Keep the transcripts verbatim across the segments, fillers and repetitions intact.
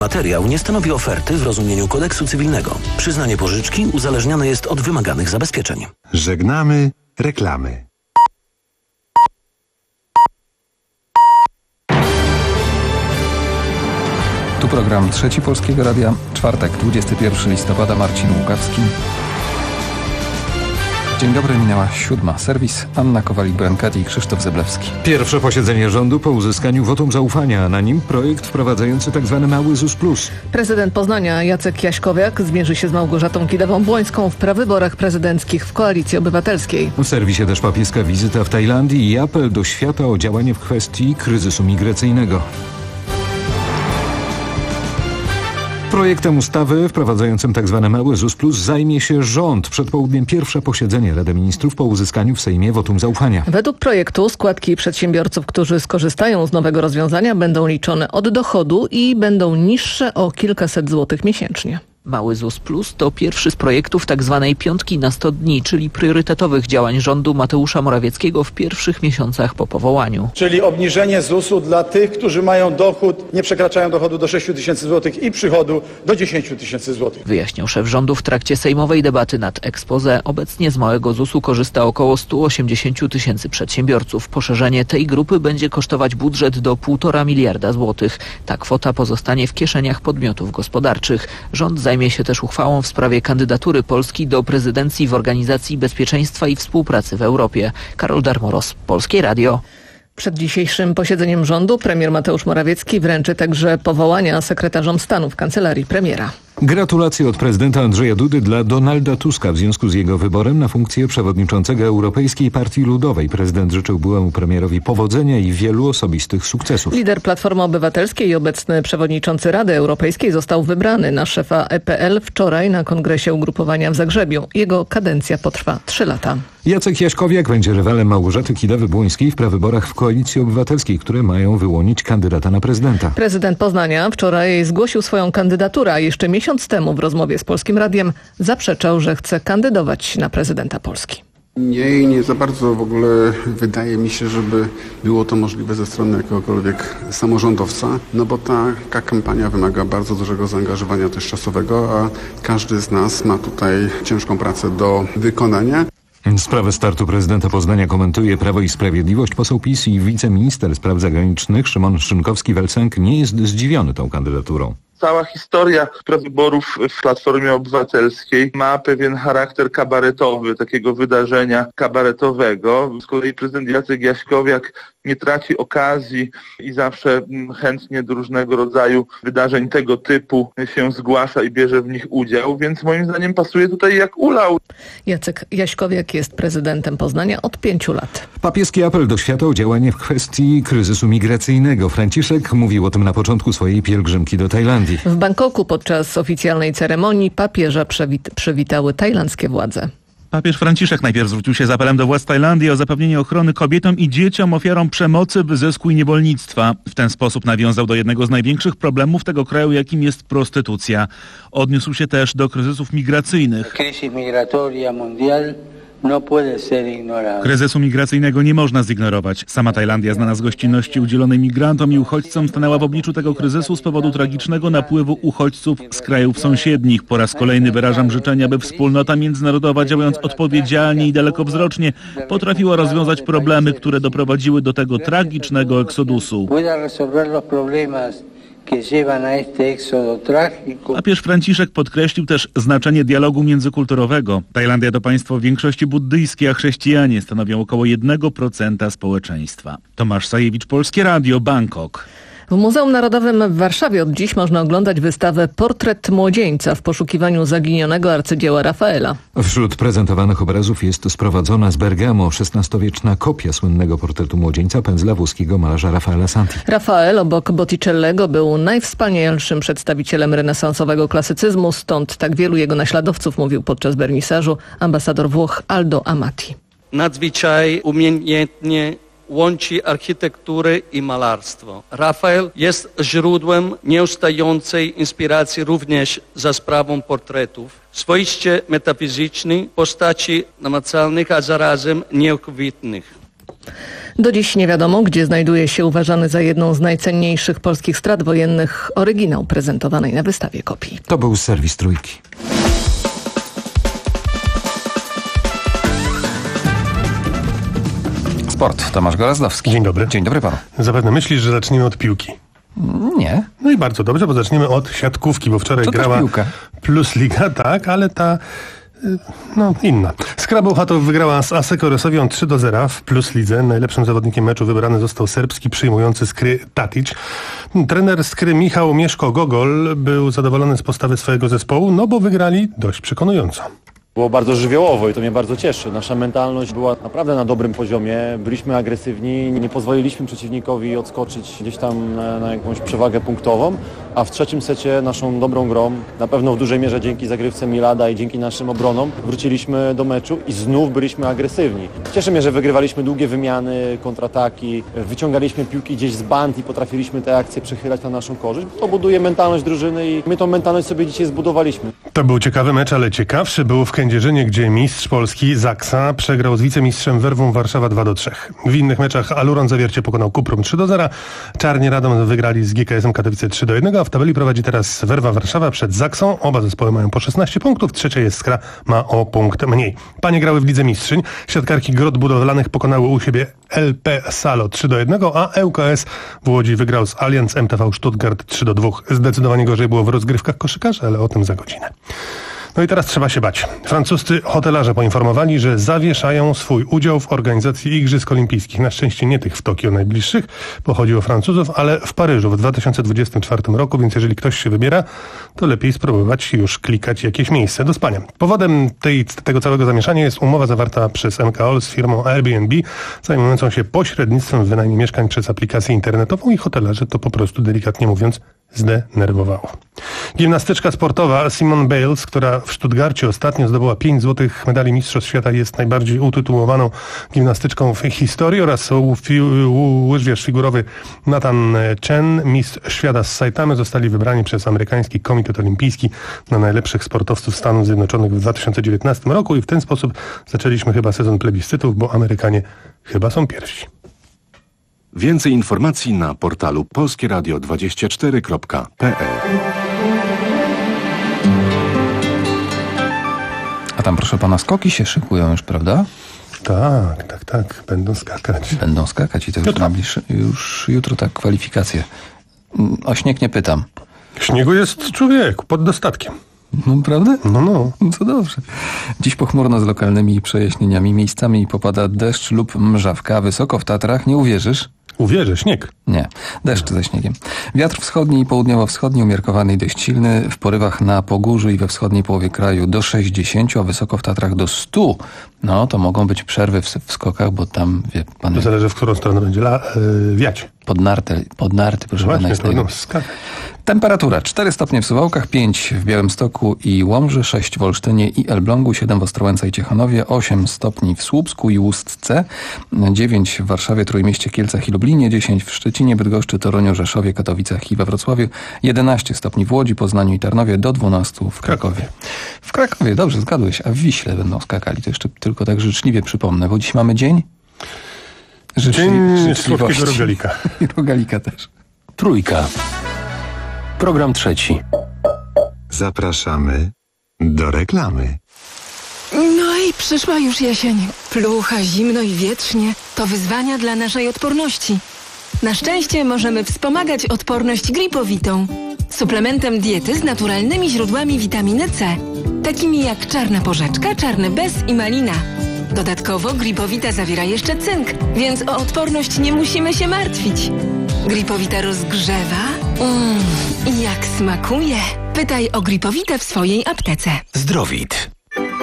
Materiał nie stanowi oferty w rozumieniu kodeksu cywilnego. Przyznanie pożyczki uzależnione jest od wymaganych zabezpieczeń. Żegnamy reklamy. Tu program Trzeci Polskiego Radia, czwartek, dwudziestego pierwszego listopada, Marcin Łukawski. Dzień dobry, minęła siódma. Serwis Anna Kowalik-Brankati i Krzysztof Zeblewski. Pierwsze posiedzenie rządu po uzyskaniu wotum zaufania, a na nim projekt wprowadzający tzw. mały ZUS plus. Prezydent Poznania Jacek Jaśkowiak zmierzy się z Małgorzatą Kidawą-Błońską w prawyborach prezydenckich w Koalicji Obywatelskiej. W serwisie też papieska wizyta w Tajlandii i apel do świata o działanie w kwestii kryzysu migracyjnego. Projektem ustawy wprowadzającym tzw. mały ZUS plus zajmie się rząd. Przed południem pierwsze posiedzenie Rady Ministrów po uzyskaniu w Sejmie wotum zaufania. Według projektu składki przedsiębiorców, którzy skorzystają z nowego rozwiązania, będą liczone od dochodu i będą niższe o kilkaset złotych miesięcznie. Mały ZUS plus to pierwszy z projektów tzw. piątki na sto dni, czyli priorytetowych działań rządu Mateusza Morawieckiego w pierwszych miesiącach po powołaniu. Czyli obniżenie zusu dla tych, którzy mają dochód, nie przekraczają dochodu do sześciu tysięcy złotych i przychodu do dziesięciu tysięcy złotych. Wyjaśniał szef rządu w trakcie sejmowej debaty nad exposé. Obecnie z małego zusu korzysta około stu osiemdziesięciu tysięcy przedsiębiorców. Poszerzenie tej grupy będzie kosztować budżet do półtora miliarda złotych. Ta kwota pozostanie w kieszeniach podmiotów gospodarczych. Rząd zajmie się też uchwałą w sprawie kandydatury Polski do prezydencji w Organizacji Bezpieczeństwa i Współpracy w Europie. Karol Darmoros, Polskie Radio. Przed dzisiejszym posiedzeniem rządu premier Mateusz Morawiecki wręczy także powołania sekretarzom stanu w kancelarii premiera. Gratulacje od prezydenta Andrzeja Dudy dla Donalda Tuska w związku z jego wyborem na funkcję przewodniczącego Europejskiej Partii Ludowej. Prezydent życzył byłemu premierowi powodzenia i wielu osobistych sukcesów. Lider Platformy Obywatelskiej i obecny przewodniczący Rady Europejskiej został wybrany na szefa E P L wczoraj na kongresie ugrupowania w Zagrzebiu. Jego kadencja potrwa trzy lata. Jacek Jaśkowiak będzie rywalem Małgorzaty Kidawy-Błońskiej w prawyborach w Koalicji Obywatelskiej, które mają wyłonić kandydata na prezydenta. Prezydent Poznania wczoraj zgłosił swoją kandydaturę, a jeszcze miesiąc temu w rozmowie z Polskim Radiem zaprzeczał, że chce kandydować na prezydenta Polski. Nie i nie za bardzo w ogóle wydaje mi się, żeby było to możliwe ze strony jakiegokolwiek samorządowca, no bo taka kampania wymaga bardzo dużego zaangażowania też czasowego, a każdy z nas ma tutaj ciężką pracę do wykonania. Sprawę startu prezydenta Poznania komentuje Prawo i Sprawiedliwość. Poseł PiS i wiceminister spraw zagranicznych Szymon Szynkowski-Welsenk nie jest zdziwiony tą kandydaturą. Cała historia prawyborów w Platformie Obywatelskiej ma pewien charakter kabaretowy, takiego wydarzenia kabaretowego. Z kolei prezydent Jacek Jaśkowiak nie traci okazji i zawsze chętnie do różnego rodzaju wydarzeń tego typu się zgłasza i bierze w nich udział, więc moim zdaniem pasuje tutaj jak ulał. Jacek Jaśkowiak jest prezydentem Poznania od pięciu lat. Papieski apel do świata o działanie w kwestii kryzysu migracyjnego. Franciszek mówił o tym na początku swojej pielgrzymki do Tajlandii. W Bangkoku podczas oficjalnej ceremonii papieża przewit- przywitały tajlandzkie władze. Papież Franciszek najpierw zwrócił się z apelem do władz Tajlandii o zapewnienie ochrony kobietom i dzieciom ofiarom przemocy, wyzysku i niewolnictwa. W ten sposób nawiązał do jednego z największych problemów tego kraju, jakim jest prostytucja. Odniósł się też do kryzysów migracyjnych. Kryzysu migracyjnego nie można zignorować. Sama Tajlandia, znana z gościnności udzielonej migrantom i uchodźcom, stanęła w obliczu tego kryzysu z powodu tragicznego napływu uchodźców z krajów sąsiednich. Po raz kolejny wyrażam życzenia, by wspólnota międzynarodowa, działając odpowiedzialnie i dalekowzrocznie, potrafiła rozwiązać problemy, które doprowadziły do tego tragicznego eksodusu. Papież Franciszek podkreślił też znaczenie dialogu międzykulturowego. Tajlandia to państwo w większości buddyjskie, a chrześcijanie stanowią około jednego procenta społeczeństwa. Tomasz Sajewicz, Polskie Radio, Bangkok. W Muzeum Narodowym w Warszawie od dziś można oglądać wystawę Portret młodzieńca w poszukiwaniu zaginionego arcydzieła Rafaela. Wśród prezentowanych obrazów jest sprowadzona z Bergamo szesnastowieczna kopia słynnego portretu młodzieńca pędzla włoskiego malarza Raffaella Santi. Rafael obok Botticellego był najwspanialszym przedstawicielem renesansowego klasycyzmu, stąd tak wielu jego naśladowców, mówił podczas wernisażu ambasador Włoch Aldo Amati. Nadzwyczaj umiejętnie łączy architekturę i malarstwo. Rafael jest źródłem nieustającej inspiracji również za sprawą portretów. Swoiście metafizycznej postaci namacalnych, a zarazem nieokwitnych. Do dziś nie wiadomo, gdzie znajduje się uważany za jedną z najcenniejszych polskich strat wojennych oryginał prezentowanej na wystawie kopii. To był serwis Trójki. Sport. Tomasz Gorazdowski. Dzień dobry. Dzień dobry panu. Zapewne myślisz, że zaczniemy od piłki. Nie. No i bardzo dobrze, bo zaczniemy od siatkówki, bo wczoraj to grała piłka. Plus Liga, tak, ale ta no inna. Skra Bełchatów wygrała z Asseco Resowią trzy do zera w Plus Lidze. Najlepszym zawodnikiem meczu wybrany został serbski przyjmujący Skry Tatić. Trener Skry Michał Mieszko-Gogol był zadowolony z postawy swojego zespołu, no bo wygrali dość przekonująco. Było bardzo żywiołowo i to mnie bardzo cieszy. Nasza mentalność była naprawdę na dobrym poziomie. Byliśmy agresywni, nie pozwoliliśmy przeciwnikowi odskoczyć gdzieś tam na, na jakąś przewagę punktową, a w trzecim secie naszą dobrą grą, na pewno w dużej mierze dzięki zagrywce Milada i dzięki naszym obronom, wróciliśmy do meczu i znów byliśmy agresywni. Cieszy mnie, że wygrywaliśmy długie wymiany, kontrataki, wyciągaliśmy piłki gdzieś z band i potrafiliśmy te akcje przechylać na naszą korzyść. To buduje mentalność drużyny i my tą mentalność sobie dzisiaj zbudowaliśmy. To był ciekawy mecz, ale ciekawszy był w Kędzierzynie, gdzie mistrz Polski Zaksa przegrał z wicemistrzem Werwą Warszawa dwa do trzech. W innych meczach Aluron Zawiercie pokonał Kuprum trzy do zera, Czarni Radom wygrali z G K S-em Katowice trzy do jednego, a w tabeli prowadzi teraz Werwa Warszawa przed Zaksą. Oba zespoły mają po szesnaście punktów, trzecia jest Skra, ma o punkt mniej. Panie grały w Lidze Mistrzyń. Siatkarki Grot Budowlanych pokonały u siebie L P Salo trzy do jednego, a E U K S w Łodzi wygrał z Allianz M T V Stuttgart trzy do dwóch. Zdecydowanie gorzej było w rozgrywkach koszykarzy, ale o tym za godzinę. No i teraz trzeba się bać. Francuscy hotelarze poinformowali, że zawieszają swój udział w organizacji Igrzysk Olimpijskich. Na szczęście nie tych w Tokio najbliższych, bo chodzi o Francuzów, ale w Paryżu w dwa tysiące dwudziestym czwartym roku, więc jeżeli ktoś się wybiera, to lepiej spróbować już klikać jakieś miejsce do spania. Powodem tej, tego całego zamieszania jest umowa zawarta przez M K O L z firmą Airbnb, zajmującą się pośrednictwem w wynajmie mieszkań przez aplikację internetową i hotelarze to po prostu, delikatnie mówiąc, zdenerwowało. Gimnastyczka sportowa Simone Biles, która w Stuttgarcie ostatnio zdobyła pięć złotych medali Mistrzostw Świata, jest najbardziej utytułowaną gimnastyczką w historii, oraz łyżwiarz figurowy Nathan Chen, mistrz świata z Saitamy, zostali wybrani przez amerykański Komitet Olimpijski na najlepszych sportowców Stanów Zjednoczonych w dwa tysiące dziewiętnastym roku i w ten sposób zaczęliśmy chyba sezon plebiscytów, bo Amerykanie chyba są pierwsi. Więcej informacji na portalu polskie radio dwadzieścia cztery kropka p l. A tam, proszę pana, skoki się szykują już, prawda? Tak, tak, tak. Będą skakać. Będą skakać i to już, najbliższy, już jutro tak kwalifikacje. O śnieg nie pytam. Śniegu jest, człowieku, pod dostatkiem. No, prawda? No, no. Co dobrze. Dziś pochmurno z lokalnymi przejaśnieniami. Miejscami popada deszcz lub mrzawka. Wysoko w Tatrach, nie uwierzysz? Uwierzę, śnieg. Nie, deszcz ze śniegiem. Wiatr wschodni i południowo-wschodni umiarkowany i dość silny. W porywach na Pogórzu i we wschodniej połowie kraju do sześćdziesięciu, a wysoko w Tatrach do stu. No, to mogą być przerwy w, w skokach, bo tam, wie pan... To zależy, w którą stronę będzie la, yy, wiać. Pod narty, pod narty, proszę Właśnie, pana, jest no, najlepiej. skakać. Temperatura cztery stopnie w Suwałkach, pięć w Białymstoku i Łomży, sześć w Olsztynie i Elblągu, siedem w Ostrołęce i Ciechanowie, osiem stopni w Słupsku i Łustce, dziewięć w Warszawie, Trójmieście, Kielcach i Lublinie, dziesięć w Szczecinie, Bydgoszczy, Toruniu, Rzeszowie, Katowicach i we Wrocławiu, jedenaście stopni w Łodzi, Poznaniu i Tarnowie, do dwunastu w Krakowie. W Krakowie, dobrze, zgadłeś, a w Wiśle będą skakali. To jeszcze tylko tak życzliwie przypomnę, bo dziś mamy dzień... Życzli... Dzień słodkiego rogalika. I rogalika też. Trójka. Program trzeci. Zapraszamy do reklamy. No i przyszła już jesień. Plucha, zimno i wietrznie. To wyzwania dla naszej odporności. Na szczęście możemy wspomagać odporność gripowitą. Suplementem diety z naturalnymi źródłami witaminy C. Takimi jak czarna porzeczka, czarny bez i malina. Dodatkowo Gripowita zawiera jeszcze cynk, więc o odporność nie musimy się martwić. Gripowita rozgrzewa. Mmm, jak smakuje. Pytaj o Gripowitę w swojej aptece. Zdrowit.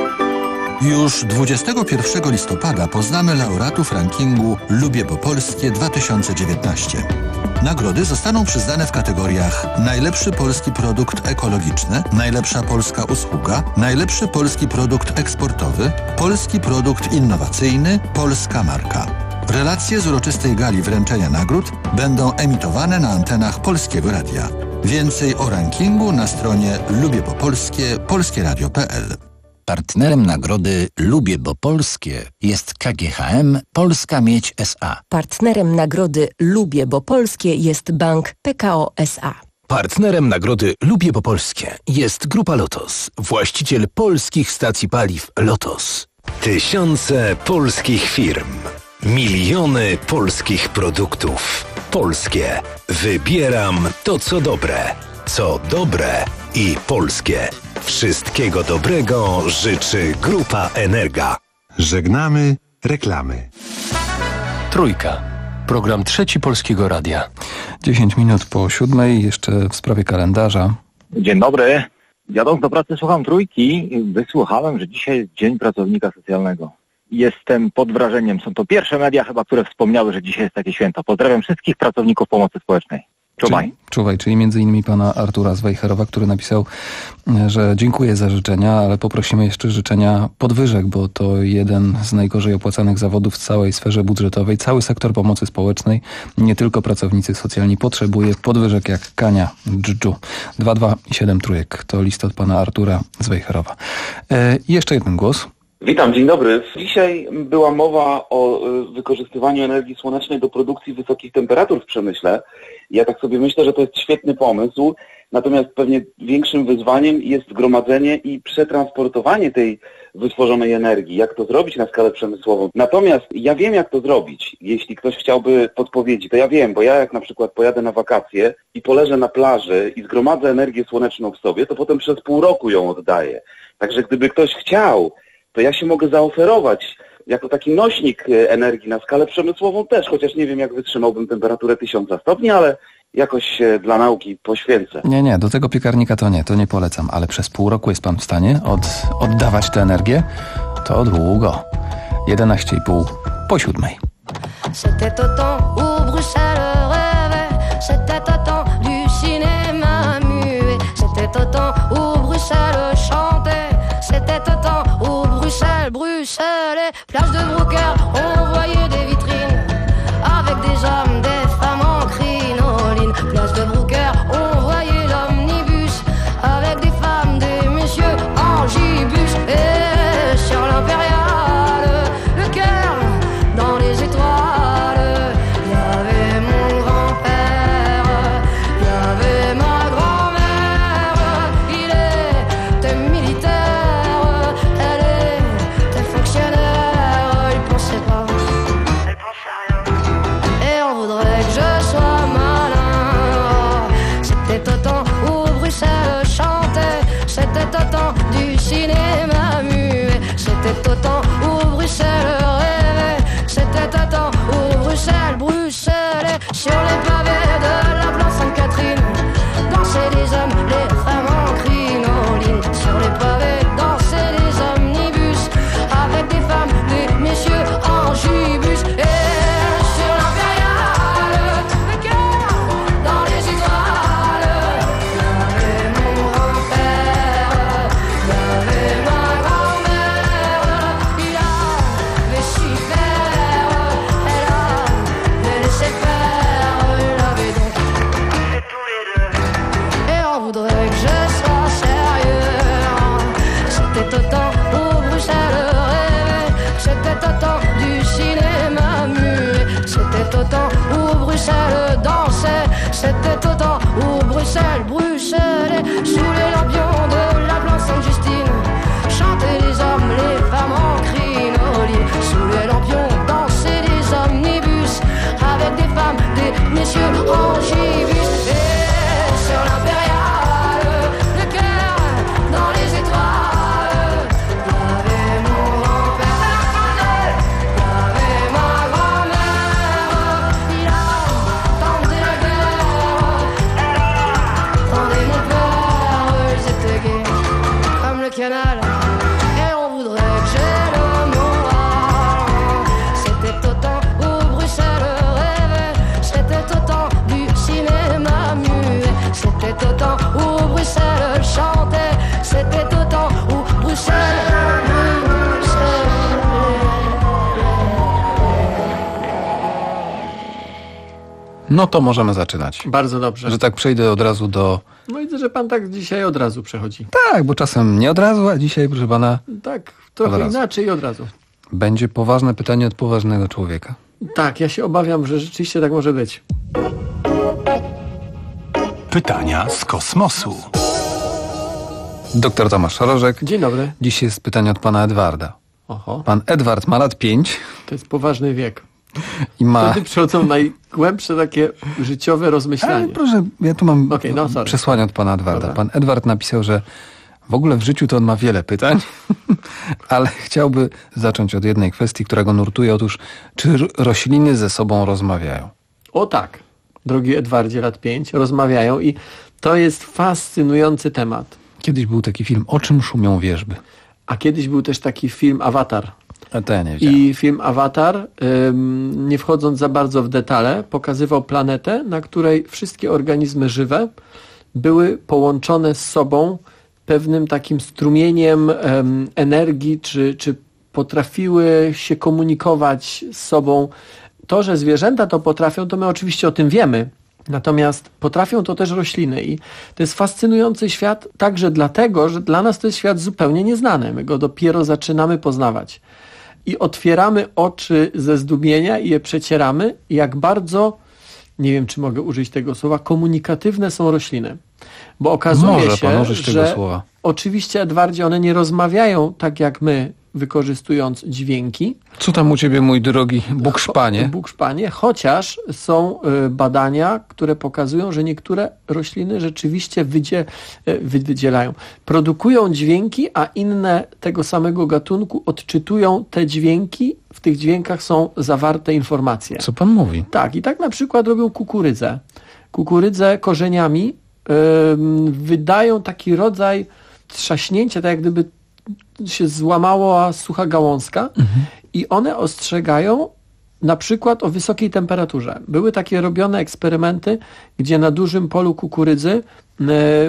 Już dwudziestego pierwszego listopada poznamy laureatów rankingu Lubię po Polskie dwa tysiące dziewiętnaście. Nagrody zostaną przyznane w kategoriach najlepszy polski produkt ekologiczny, najlepsza polska usługa, najlepszy polski produkt eksportowy, polski produkt innowacyjny, polska marka. Relacje z uroczystej gali wręczenia nagród będą emitowane na antenach Polskiego Radia. Więcej o rankingu na stronie lubię po polskie polskieradio kropka p l. Partnerem nagrody Lubię, bo polskie jest K G H M Polska Miedź S A. Partnerem nagrody Lubię, bo polskie jest Bank P K O S A. Partnerem nagrody Lubię, bo polskie jest Grupa Lotos, właściciel polskich stacji paliw Lotos. Tysiące polskich firm, miliony polskich produktów. Polskie. Wybieram to, co dobre. Co dobre i polskie. Wszystkiego dobrego życzy Grupa Energa. Żegnamy reklamy. Trójka. Program Trzeci Polskiego Radia. dziesięć minut po siódmej, jeszcze w sprawie kalendarza. Dzień dobry. Jadąc do pracy słucham Trójki. Wysłuchałem, że dzisiaj jest Dzień Pracownika Socjalnego. Jestem pod wrażeniem. Są to pierwsze media chyba, które wspomniały, że dzisiaj jest takie święto. Pozdrawiam wszystkich pracowników pomocy społecznej. Czuwaj. Czyli, czuwaj, czyli między innymi pana Artura Zwejherowa, który napisał, że dziękuję za życzenia, ale poprosimy jeszcze życzenia podwyżek, bo to jeden z najgorzej opłacanych zawodów w całej sferze budżetowej. Cały sektor pomocy społecznej, nie tylko pracownicy socjalni, potrzebuje podwyżek jak kania dżdżu. dwa dwa i siedem trójek. To list od pana Artura Zwejherowa. E, jeszcze jeden głos. Witam, dzień dobry. Dzisiaj była mowa o wykorzystywaniu energii słonecznej do produkcji wysokich temperatur w przemyśle. Ja tak sobie myślę, że to jest świetny pomysł, natomiast pewnie większym wyzwaniem jest zgromadzenie i przetransportowanie tej wytworzonej energii. Jak to zrobić na skalę przemysłową? Natomiast ja wiem, jak to zrobić. Jeśli ktoś chciałby podpowiedzi, to ja wiem, bo ja jak na przykład pojadę na wakacje i poleżę na plaży i zgromadzę energię słoneczną w sobie, to potem przez pół roku ją oddaję. Także gdyby ktoś chciał, to ja się mogę zaoferować jako taki nośnik energii na skalę przemysłową też, chociaż nie wiem, jak wytrzymałbym temperaturę tysiąca stopni, ale jakoś się dla nauki poświęcę. Nie, nie, do tego piekarnika to nie, to nie polecam, ale przez pół roku jest pan w stanie od, oddawać tę energię? To długo. jedenaście i pół po siódmej. C'était au temps où Bruxelles rêvait, c'était au temps du cinéma muet, c'était au temps où Bruxelles chantait, c'était au temps où Bruxelles, Bruxelles, plage de Broker, on voyait des vitrines avec des hommes, des femmes en crinoline. Plage de Broker, on voyait l'omnibus avec des femmes, des messieurs en gibus. Et sur l'Impériale, le cœur dans les étoiles, il y avait mon grand-père, il y avait ma grand-mère. Il était militaire, elle était fonctionnaire. Il pensait pas, elle pensait rien. Et on voudrait que je sois malin. C'était au temps où Bruxelles chantait, c'était au temps du cinéma muet, c'était au temps où Bruxelles rêvait, c'était au temps où Bruxelles, Bruxelles, sur les pavés de la place Sainte-Catherine, dansaient les hommes, les femmes en crinoline. Sur les pavés dansaient les omnibus avec des femmes, des messieurs en gibus. Et sur l'Impériale, le cœur dans les étoiles, il y avait mon grand-père, il y avait ma grand-mère. Il avait si faire, elle avait laissé faire, il avait donc fait tous les deux. Et on voudrait que je sois sérieux. C'était au temps où Bruxelles rêvait, c'était au temps du cinéma muet, c'était au temps où Bruxelles dansait, c'était au temps où Bruxelles, Bruxelles, sous les lampions de la place Sainte-Justine, chantaient les hommes, les femmes en crinoline. Sous les lampions dansaient les omnibus avec des femmes, des messieurs en gibus. Et sur l'Impériale, le cœur dans les étoiles, il y avait mon grand-père, il y avait ma grand-mère. Il attendait la guerre, elle attendait mon père. Ils étaient gais comme le canal, et on voudrait que j'ai le moral. C'était au temps où Bruxelles rêvait, c'était au temps du cinéma muet, c'était au temps où Bruxelles chantait, c'était au temps où Bruxelles, Bruxelles. No to możemy zaczynać. Bardzo dobrze. Że tak przejdę od razu do... No widzę, że pan tak dzisiaj od razu przechodzi. Tak, bo czasem nie od razu, a dzisiaj, proszę pana... Tak, trochę inaczej i od razu. Będzie poważne pytanie od poważnego człowieka. Tak, ja się obawiam, że rzeczywiście tak może być. Pytania z kosmosu. Doktor Tomasz Rożek. Dzień dobry. Dziś jest pytanie od pana Edwarda. Oho. Pan Edward ma lat pięć. To jest poważny wiek. I ma... Wtedy przychodzą najgłębsze takie życiowe rozmyślanie. Ale proszę, ja tu mam okay, no, przesłanie od pana Edwarda. Dobra. Pan Edward napisał, że w ogóle w życiu to on ma wiele pytań, ale chciałby zacząć od jednej kwestii, która go nurtuje. Otóż, czy rośliny ze sobą rozmawiają? O tak, drogi Edwardzie, lat pięć, rozmawiają i to jest fascynujący temat. Kiedyś był taki film O czym szumią wierzby. A kiedyś był też taki film Awatar. A to ja nie wiedziałem. I film Awatar, ym, nie wchodząc za bardzo w detale, pokazywał planetę, na której wszystkie organizmy żywe były połączone z sobą pewnym takim strumieniem ym, energii, czy, czy potrafiły się komunikować z sobą. To, że zwierzęta to potrafią, to my oczywiście o tym wiemy. Natomiast potrafią to też rośliny i to jest fascynujący świat także dlatego, że dla nas to jest świat zupełnie nieznany. My go dopiero zaczynamy poznawać. I otwieramy oczy ze zdumienia i je przecieramy, jak bardzo, nie wiem czy mogę użyć tego słowa, komunikatywne są rośliny. Bo okazuje Może się, pan użyć że tego słowa. Oczywiście, Edwardzie, one nie rozmawiają tak jak my, wykorzystując dźwięki. Co tam u ciebie, mój drogi bukszpanie? Bukszpanie, chociaż są badania, które pokazują, że niektóre rośliny rzeczywiście wydzie, wydzielają. Produkują dźwięki, a inne tego samego gatunku odczytują te dźwięki. W tych dźwiękach są zawarte informacje. Co pan mówi? Tak, i tak na przykład robią kukurydzę. Kukurydzę korzeniami yy, wydają taki rodzaj trzaśnięcia, tak jak gdyby się złamała sucha gałązka mhm. i one ostrzegają na przykład o wysokiej temperaturze. Były takie robione eksperymenty, gdzie na dużym polu kukurydzy e,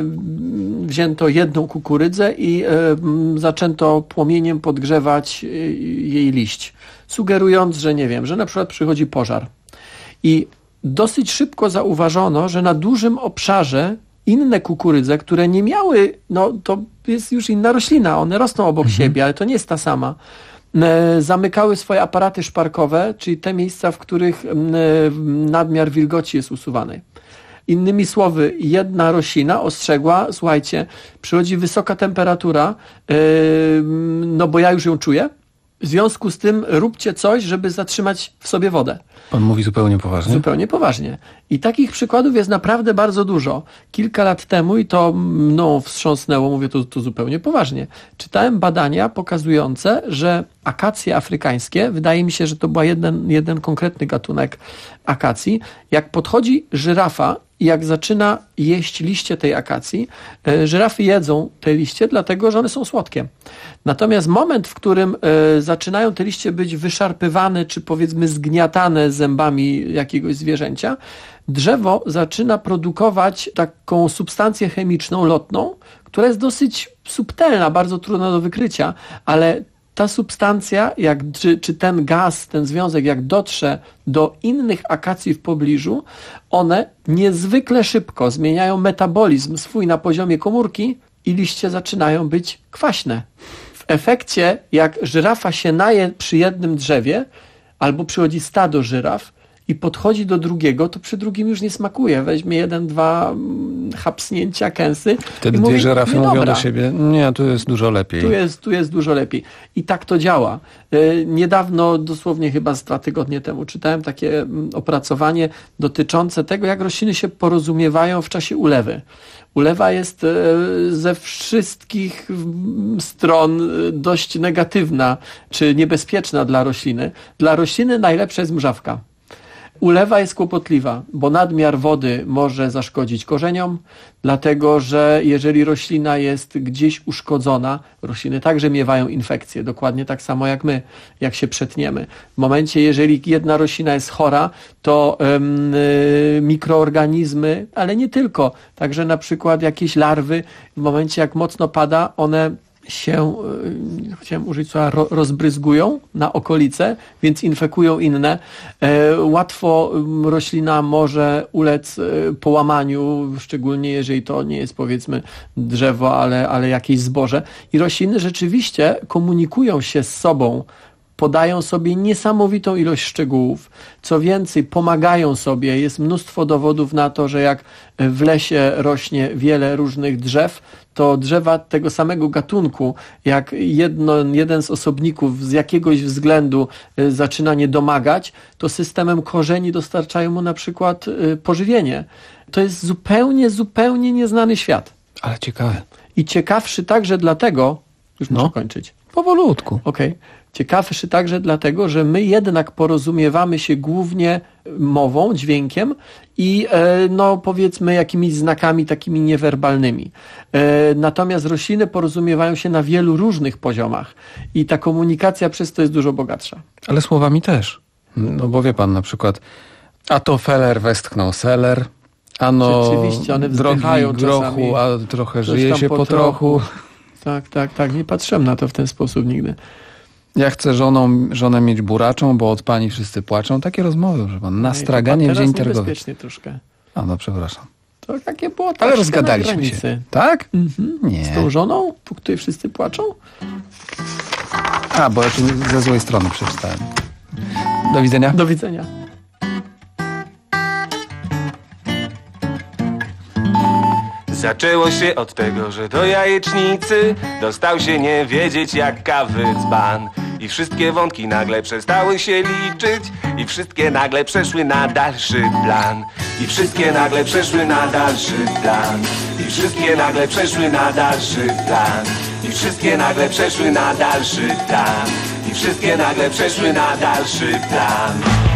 wzięto jedną kukurydzę i e, zaczęto płomieniem podgrzewać e, jej liść, sugerując, że nie wiem, że na przykład przychodzi pożar. I dosyć szybko zauważono, że na dużym obszarze inne kukurydze, które nie miały, no to jest już inna roślina, one rosną obok mhm. siebie, ale to nie jest ta sama. E, zamykały swoje aparaty szparkowe, czyli te miejsca, w których e, nadmiar wilgoci jest usuwany. Innymi słowy, jedna roślina ostrzegła, słuchajcie, przychodzi wysoka temperatura, e, no bo ja już ją czuję, w związku z tym róbcie coś, żeby zatrzymać w sobie wodę. Pan mówi zupełnie poważnie? Zupełnie poważnie. I takich przykładów jest naprawdę bardzo dużo. Kilka lat temu, i to mną wstrząsnęło, mówię to, to zupełnie poważnie, czytałem badania pokazujące, że akacje afrykańskie, wydaje mi się, że to był jeden, jeden konkretny gatunek akacji, jak podchodzi żyrafa i jak zaczyna jeść liście tej akacji, żyrafy jedzą te liście, dlatego że one są słodkie. Natomiast moment, w którym y, zaczynają te liście być wyszarpywane, czy powiedzmy zgniatane zębami jakiegoś zwierzęcia, drzewo zaczyna produkować taką substancję chemiczną lotną, która jest dosyć subtelna, bardzo trudna do wykrycia, ale ta substancja, jak, czy, czy ten gaz, ten związek, jak dotrze do innych akacji w pobliżu, one niezwykle szybko zmieniają metabolizm swój na poziomie komórki i liście zaczynają być kwaśne. W efekcie, jak żyrafa się naje przy jednym drzewie, albo przychodzi stado żyraf i podchodzi do drugiego, to przy drugim już nie smakuje. Weźmie jeden, dwa chapsnięcia, kęsy. Wtedy i dwie mówi, żyrafy nie, mówią dobra. do siebie, nie, tu jest dużo lepiej. Tu jest, tu jest dużo lepiej. I tak to działa. Yy, niedawno, dosłownie chyba z dwa tygodnie temu, czytałem takie opracowanie dotyczące tego, jak rośliny się porozumiewają w czasie ulewy. Ulewa jest ze wszystkich stron dość negatywna czy niebezpieczna dla rośliny. Dla rośliny najlepsza jest mrzawka. Ulewa jest kłopotliwa, bo nadmiar wody może zaszkodzić korzeniom, dlatego że jeżeli roślina jest gdzieś uszkodzona, rośliny także miewają infekcje, dokładnie tak samo jak my, jak się przetniemy. W momencie, jeżeli jedna roślina jest chora, to ym, y, mikroorganizmy, ale nie tylko, także na przykład jakieś larwy, w momencie jak mocno pada, one się, yy, chciałem użyć słowa, ro, rozbryzgują na okolice, więc infekują inne. Yy, łatwo yy, roślina może ulec yy, połamaniu, szczególnie jeżeli to nie jest, powiedzmy, drzewo, ale, ale jakieś zboże. I rośliny rzeczywiście komunikują się z sobą, podają sobie niesamowitą ilość szczegółów. Co więcej, pomagają sobie. Jest mnóstwo dowodów na to, że jak w lesie rośnie wiele różnych drzew, to drzewa tego samego gatunku, jak jedno, jeden z osobników z jakiegoś względu zaczyna nie domagać, to systemem korzeni dostarczają mu na przykład pożywienie. To jest zupełnie, zupełnie nieznany świat. Ale ciekawe. I ciekawszy także dlatego, już muszę no. kończyć. Powolutku. Okej. Okay. Ciekawszy także dlatego, że my jednak porozumiewamy się głównie mową, dźwiękiem i no powiedzmy jakimiś znakami takimi niewerbalnymi. Natomiast rośliny porozumiewają się na wielu różnych poziomach i ta komunikacja przez to jest dużo bogatsza. Ale słowami też. No bo wie pan, na przykład a to feller westchnął seller, ano rzeczywiście, one wzdychają grochu, czasami. a trochę żyje się po, po trochu. trochu. Tak, tak, tak. Nie patrzyłem na to w ten sposób nigdy. Ja chcę żoną, żonę mieć buraczą, bo od pani wszyscy płaczą. Takie rozmowy, proszę pan. Na straganie w dzień targowy. Niebezpiecznie troszkę. A no, przepraszam. To takie było. Ale rozgadaliśmy się. Tak? Mhm. Nie. Z tą żoną, po której wszyscy płaczą? A, bo ja ze złej strony przeczytałem. Do widzenia. Do widzenia. Zaczęło się od tego, że do jajecznicy dostał się nie wiedzieć jak kawy dzban. I wszystkie wątki nagle przestały się liczyć i wszystkie nagle przeszły na dalszy plan. I wszystkie nagle przeszły na dalszy plan. I wszystkie nagle przeszły na dalszy plan. I wszystkie nagle przeszły na dalszy plan. I wszystkie nagle przeszły na dalszy plan.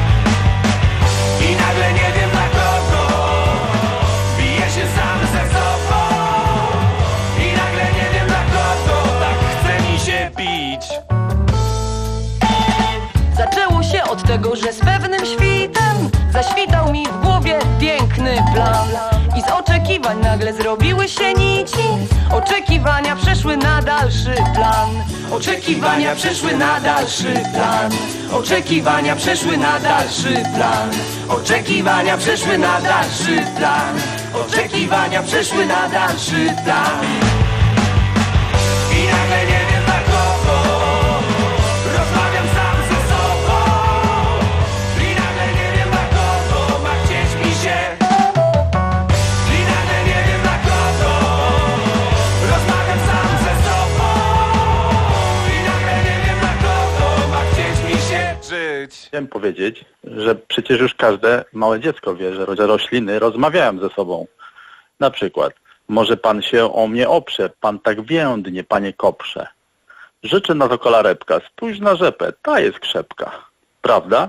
I nagle nie wiem dla kogo bije się sam ze sobą. I nagle nie wiem dla kogo tak chce mi się pić. Zaczęło się od tego, że z pewnym świtem zaświtał mi w głowie piękny plan. I z oczekiwań nagle zrobiły się nici. Oczekiwania przeszły na dalszy plan. Oczekiwania przeszły na dalszy plan. Oczekiwania przeszły na dalszy plan. Oczekiwania przeszły na dalszy plan. Oczekiwania przeszły na dalszy plan. I nagle nie wiem dla kogo rozmawiam sam ze sobą. I nagle nie wiem dla kogo ma chcieć mi się. I nagle nie wiem dla kogo rozmawiam sam ze sobą. I nagle nie wiem dla kogo ma chcieć mi się żyć. Chciałem powiedzieć, że przecież już każde małe dziecko wie, że rośliny rozmawiają ze sobą. Na przykład, może pan się o mnie oprze, pan tak więdnie, panie koprze. Życzę na to kolarepka, spójrz na rzepę, ta jest krzepka. Prawda?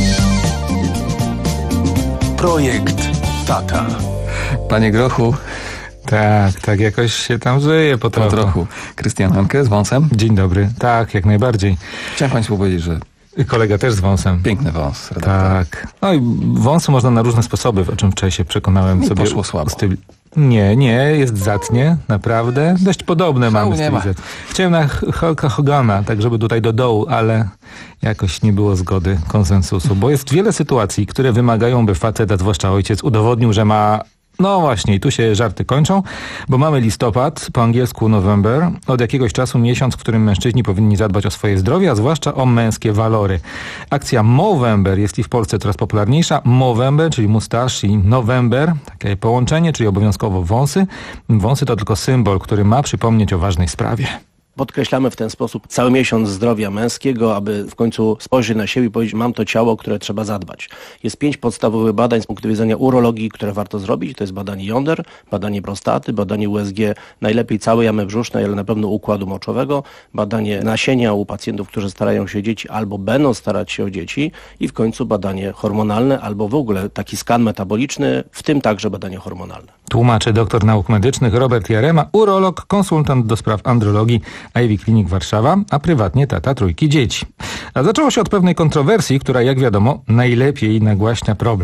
Projekt Tata. Panie Grochu. Tak, tak jakoś się tam żyje po trochu. Po trochu. Krystian Hanke z wąsem. Dzień dobry. Tak, jak najbardziej. Chciałem państwu powiedzieć, że kolega też z wąsem. Piękny wąs. Redaktor. Tak. No i wąsy można na różne sposoby, o czym wczoraj się przekonałem. Mi sobie. Poszło słabo. Styl... Nie, nie, jest zacnie, naprawdę. Dość podobne Szału mamy stylizacje. Chciałem na Hulka Hogana, tak żeby tutaj do dołu, ale jakoś nie było zgody, konsensusu, bo jest wiele sytuacji, które wymagają, by facet, a zwłaszcza ojciec, udowodnił, że ma... No właśnie, i tu się żarty kończą, bo mamy listopad, po angielsku November, od jakiegoś czasu miesiąc, w którym mężczyźni powinni zadbać o swoje zdrowie, a zwłaszcza o męskie walory. Akcja Movember jest i w Polsce coraz popularniejsza. Movember, czyli mustache i November, takie połączenie, czyli obowiązkowo wąsy. Wąsy to tylko symbol, który ma przypomnieć o ważnej sprawie. Podkreślamy w ten sposób cały miesiąc zdrowia męskiego, aby w końcu spojrzeć na siebie i powiedzieć, mam to ciało, które trzeba zadbać. Jest pięć podstawowych badań z punktu widzenia urologii, które warto zrobić. To jest badanie jąder, badanie prostaty, badanie U S G, najlepiej całej jamy brzusznej, ale na pewno układu moczowego, badanie nasienia u pacjentów, którzy starają się o dzieci albo będą starać się o dzieci i w końcu badanie hormonalne albo w ogóle taki skan metaboliczny, w tym także badanie hormonalne. Tłumaczy doktor nauk medycznych Robert Jarema, urolog, konsultant do spraw andrologii Ivy Clinic Warszawa, a prywatnie tata trójki dzieci. A zaczęło się od pewnej kontrowersji, która jak wiadomo najlepiej nagłaśnia problem.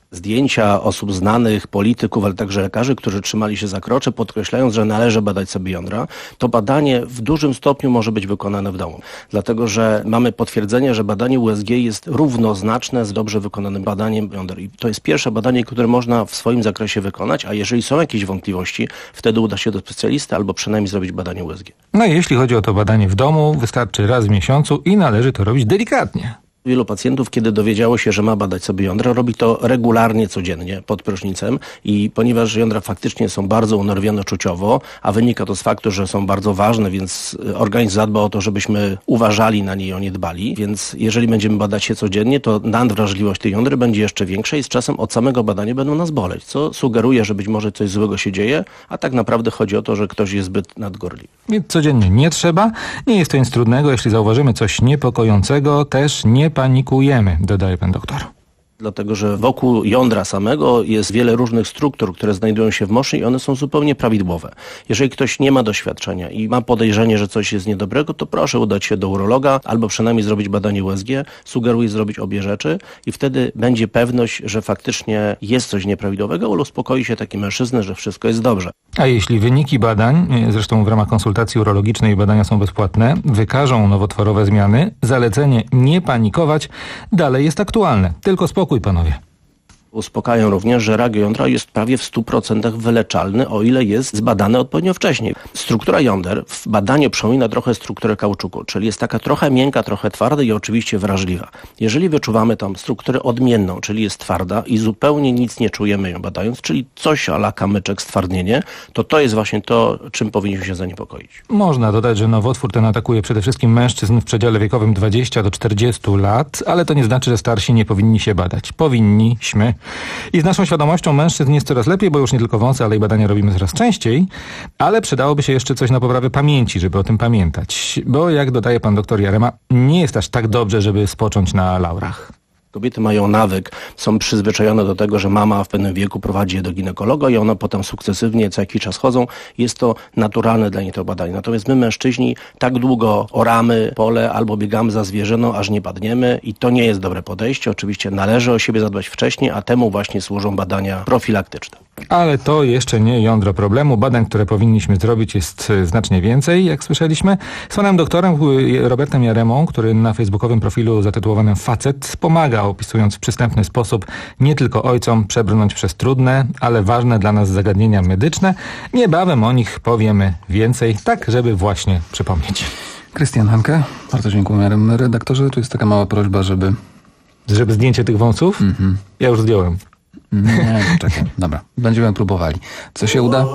zdjęcia osób znanych, polityków, ale także lekarzy, którzy trzymali się za krocze, podkreślając, że należy badać sobie jądra. To badanie w dużym stopniu może być wykonane w domu. Dlatego, że mamy potwierdzenie, że badanie U S G jest równoznaczne z dobrze wykonanym badaniem jąder. I to jest pierwsze badanie, które można w swoim zakresie wykonać, a jeżeli są jakieś wątpliwości, wtedy uda się do specjalisty albo przynajmniej zrobić badanie U S G. No i jeśli chodzi o to badanie w domu, wystarczy raz w miesiącu i należy to robić delikatnie. Wielu pacjentów, kiedy dowiedziało się, że ma badać sobie jądra, robi to regularnie, codziennie, pod prysznicem i ponieważ jądra faktycznie są bardzo unerwione czuciowo, a wynika to z faktu, że są bardzo ważne, więc organizm zadba o to, żebyśmy uważali na nie i o nie dbali, więc jeżeli będziemy badać się codziennie, to nadwrażliwość tej jądry będzie jeszcze większa i z czasem od samego badania będą nas boleć, co sugeruje, że być może coś złego się dzieje, a tak naprawdę chodzi o to, że ktoś jest zbyt nadgorliwy. Więc codziennie nie trzeba, nie jest to nic trudnego, jeśli zauważymy coś niepokojącego, też nie panikujemy, dodaje pan doktor. Dlatego, że wokół jądra samego jest wiele różnych struktur, które znajdują się w moszy i one są zupełnie prawidłowe. Jeżeli ktoś nie ma doświadczenia i ma podejrzenie, że coś jest niedobrego, to proszę udać się do urologa albo przynajmniej zrobić badanie U S G. Sugeruję zrobić obie rzeczy i wtedy będzie pewność, że faktycznie jest coś nieprawidłowego, ale uspokoi się taki mężczyzna, że wszystko jest dobrze. A jeśli wyniki badań, zresztą w ramach konsultacji urologicznej badania są bezpłatne, wykażą nowotworowe zmiany, zalecenie nie panikować dalej jest aktualne. Tylko spokój. Spokój, panowie. Uspokajam również, że rak jądra jest prawie w stu procentach wyleczalny, o ile jest zbadany odpowiednio wcześniej. Struktura jąder w badaniu przypomina trochę strukturę kauczuku, czyli jest taka trochę miękka, trochę twarda i oczywiście wrażliwa. Jeżeli wyczuwamy tam strukturę odmienną, czyli jest twarda i zupełnie nic nie czujemy ją badając, czyli coś a la kamyczek, stwardnienie, to to jest właśnie to, czym powinniśmy się zaniepokoić. Można dodać, że nowotwór ten atakuje przede wszystkim mężczyzn w przedziale wiekowym dwadzieścia do czterdziestu lat, ale to nie znaczy, że starsi nie powinni się badać. Powinniśmy. I z naszą świadomością mężczyzn jest coraz lepiej, bo już nie tylko wąsy, ale i badania robimy coraz częściej, ale przydałoby się jeszcze coś na poprawę pamięci, żeby o tym pamiętać. Bo jak dodaje pan doktor Jarema, nie jest aż tak dobrze, żeby spocząć na laurach. Kobiety mają nawyk, są przyzwyczajone do tego, że mama w pewnym wieku prowadzi je do ginekologa i one potem sukcesywnie co jakiś czas chodzą. Jest to naturalne dla nich to badanie. Natomiast my mężczyźni tak długo oramy pole albo biegamy za zwierzyną, aż nie padniemy i to nie jest dobre podejście. Oczywiście należy o siebie zadbać wcześniej, a temu właśnie służą badania profilaktyczne. Ale to jeszcze nie jądro problemu. Badań, które powinniśmy zrobić, jest znacznie więcej, jak słyszeliśmy. Z panem doktorem Robertem Jaremą, który na facebookowym profilu zatytułowanym Facet pomaga, opisując w przystępny sposób nie tylko ojcom przebrnąć przez trudne, ale ważne dla nas zagadnienia medyczne. Niebawem o nich powiemy więcej, tak żeby właśnie przypomnieć. Krystian Hanke, bardzo dziękuję. Redaktorze, tu jest taka mała prośba, żeby... Żeby zdjęcie tych wąsów? Mm-hmm. Ja już zdjąłem. Nie, czekaj. Dobra, będziemy próbowali. Co się uda,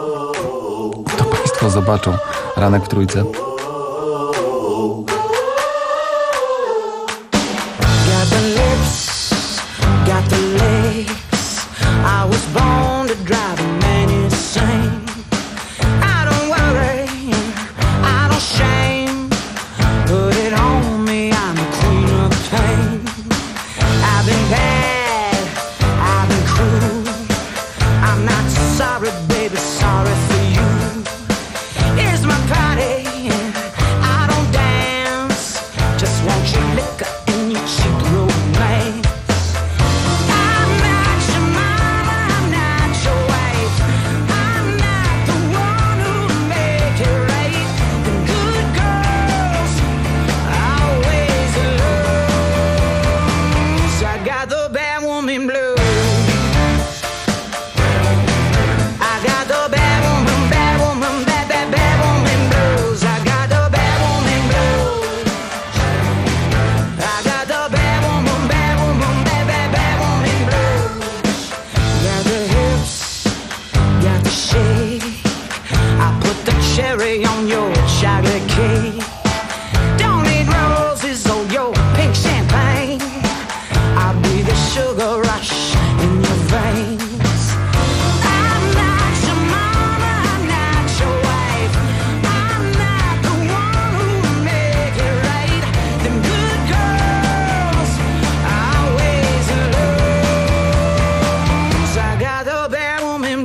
to państwo zobaczą. Ranek w trójce.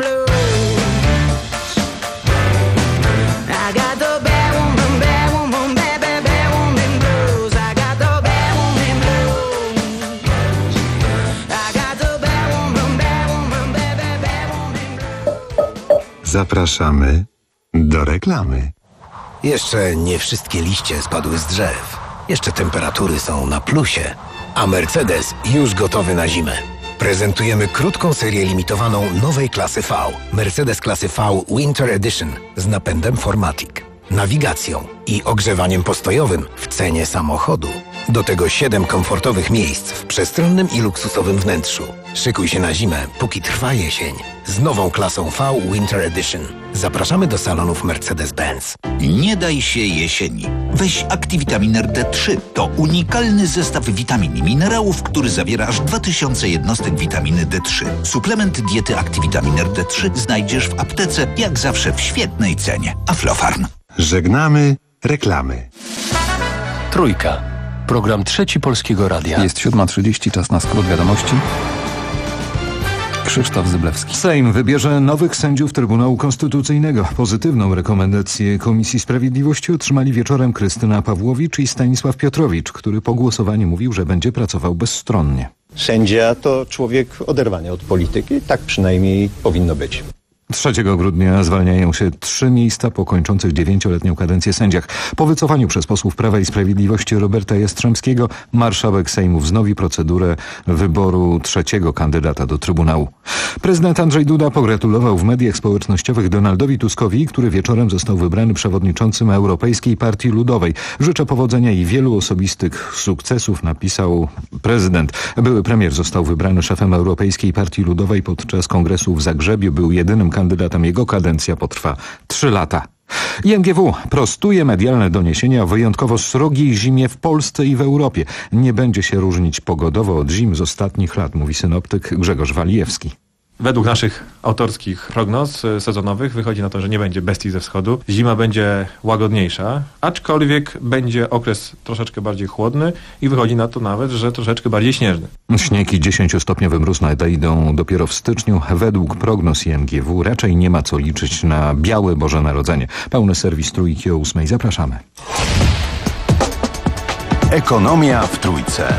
I got the bad woman, bad woman. Zapraszamy do reklamy. Jeszcze nie wszystkie liście spadły z drzew. Jeszcze temperatury są na plusie. A Mercedes już gotowy na zimę. Prezentujemy krótką serię limitowaną nowej klasy V. Mercedes klasy V Winter Edition z napędem four matic, nawigacją i ogrzewaniem postojowym w cenie samochodu. Do tego siedem komfortowych miejsc w przestronnym i luksusowym wnętrzu. Szykuj się na zimę, póki trwa jesień. Z nową klasą V Winter Edition. Zapraszamy do salonów Mercedes-Benz. Nie daj się jesieni. Weź Activitaminer D trzy. To unikalny zestaw witamin i minerałów, który zawiera aż dwa tysiące jednostek witaminy D trzy. Suplement diety Activitaminer D trzy znajdziesz w aptece, jak zawsze w świetnej cenie. Aflofarm. Żegnamy reklamy. Trójka. Program Trzeci Polskiego Radia. Jest siódma trzydzieści, czas na skrót wiadomości. Krzysztof Zyblewski. Sejm wybierze nowych sędziów Trybunału Konstytucyjnego. Pozytywną rekomendację Komisji Sprawiedliwości otrzymali wieczorem Krystyna Pawłowicz i Stanisław Piotrowicz, który po głosowaniu mówił, że będzie pracował bezstronnie. Sędzia to człowiek oderwany od polityki, tak przynajmniej powinno być. trzeciego grudnia zwalniają się trzy miejsca po kończących dziewięcioletnią kadencję sędziach. Po wycofaniu przez posłów Prawa i Sprawiedliwości Roberta Jastrzębskiego marszałek Sejmu wznowi procedurę wyboru trzeciego kandydata do Trybunału. Prezydent Andrzej Duda pogratulował w mediach społecznościowych Donaldowi Tuskowi, który wieczorem został wybrany przewodniczącym Europejskiej Partii Ludowej. Życzę powodzenia i wielu osobistych sukcesów, napisał prezydent. Były premier został wybrany szefem Europejskiej Partii Ludowej podczas kongresu w Zagrzebiu. Był jedynym kandydatem. Jego kadencja potrwa trzy lata. I N G W prostuje medialne doniesienia o wyjątkowo srogiej zimie w Polsce i w Europie. Nie będzie się różnić pogodowo od zim z ostatnich lat, mówi synoptyk Grzegorz Walijewski. Według naszych autorskich prognoz sezonowych wychodzi na to, że nie będzie bestii ze wschodu. Zima będzie łagodniejsza, aczkolwiek będzie okres troszeczkę bardziej chłodny i wychodzi na to nawet, że troszeczkę bardziej śnieżny. Śnieg i dziesięciostopniowe mróz nadejdą dopiero w styczniu. Według prognoz I N G W raczej nie ma co liczyć na białe Boże Narodzenie. Pełny serwis Trójki o ósmej. Zapraszamy. Ekonomia w Trójce.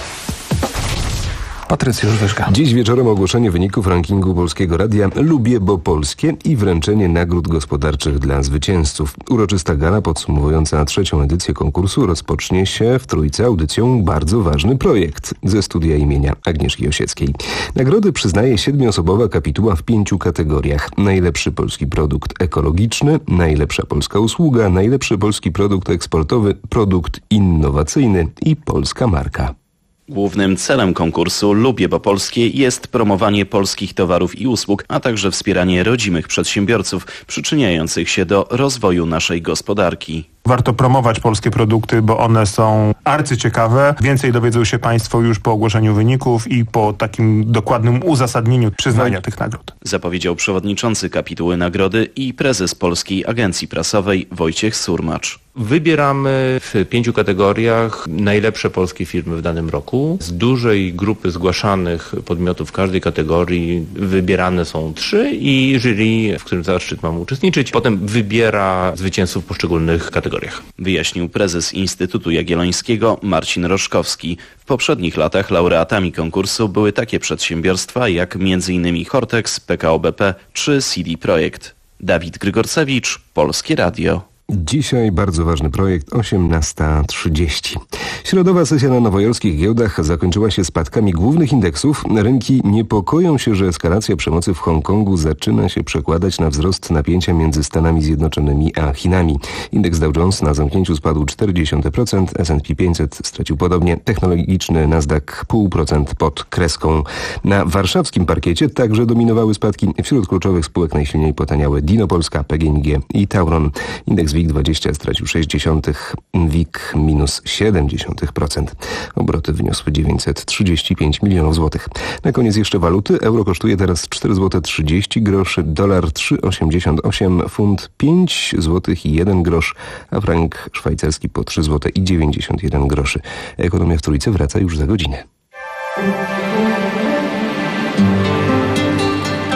Patrycjusz Wyżga. Dziś wieczorem ogłoszenie wyników rankingu Polskiego Radia Lubię, bo polskie i wręczenie nagród gospodarczych dla zwycięzców. Uroczysta gala podsumowująca trzecią edycję konkursu rozpocznie się w Trójce audycją Bardzo ważny projekt ze studia imienia Agnieszki Osieckiej. Nagrody przyznaje siedmioosobowa kapituła w pięciu kategoriach. Najlepszy polski produkt ekologiczny, najlepsza polska usługa, najlepszy polski produkt eksportowy, produkt innowacyjny i polska marka. Głównym celem konkursu Lubię, bo polskie jest promowanie polskich towarów i usług, a także wspieranie rodzimych przedsiębiorców przyczyniających się do rozwoju naszej gospodarki. Warto promować polskie produkty, bo one są arcyciekawe. Więcej dowiedzą się Państwo już po ogłoszeniu wyników i po takim dokładnym uzasadnieniu przyznania tych nagród. Zapowiedział przewodniczący kapituły nagrody i prezes Polskiej Agencji Prasowej Wojciech Surmacz. Wybieramy w pięciu kategoriach najlepsze polskie firmy w danym roku. Z dużej grupy zgłaszanych podmiotów w każdej kategorii wybierane są trzy i jury, w którym zaszczyt mam uczestniczyć, potem wybiera zwycięzców w poszczególnych kategoriach. Wyjaśnił prezes Instytutu Jagiellońskiego Marcin Roszkowski. W poprzednich latach laureatami konkursu były takie przedsiębiorstwa jak między innymi Hortex, P K O B P czy C D Projekt. Dawid Grygorcewicz, Polskie Radio. Dzisiaj bardzo ważny projekt, osiemnasta trzydzieści. Środowa sesja na nowojorskich giełdach zakończyła się spadkami głównych indeksów. Rynki niepokoją się, że eskalacja przemocy w Hongkongu zaczyna się przekładać na wzrost napięcia między Stanami Zjednoczonymi a Chinami. Indeks Dow Jones na zamknięciu spadł cztery dziesiąte procent, S and P pięćset stracił podobnie, technologiczny Nasdaq pół procent pod kreską. Na warszawskim parkiecie także dominowały spadki. Wśród kluczowych spółek najsilniej potaniały Dino Polska, P G N G i Tauron. Indeks WIG dwadzieścia stracił sześć dziesiątych, W I G minus siedem dziesiątych procent. Obroty wyniosły dziewięćset trzydzieści pięć milionów złotych. Na koniec jeszcze waluty. Euro kosztuje teraz cztery złote trzydzieści groszy, dolar trzy osiemdziesiąt osiem, funt pięć złotych i jeden grosz, a frank szwajcarski po trzy złote i dziewięćdziesiąt jeden groszy. Ekonomia w Trójce wraca już za godzinę.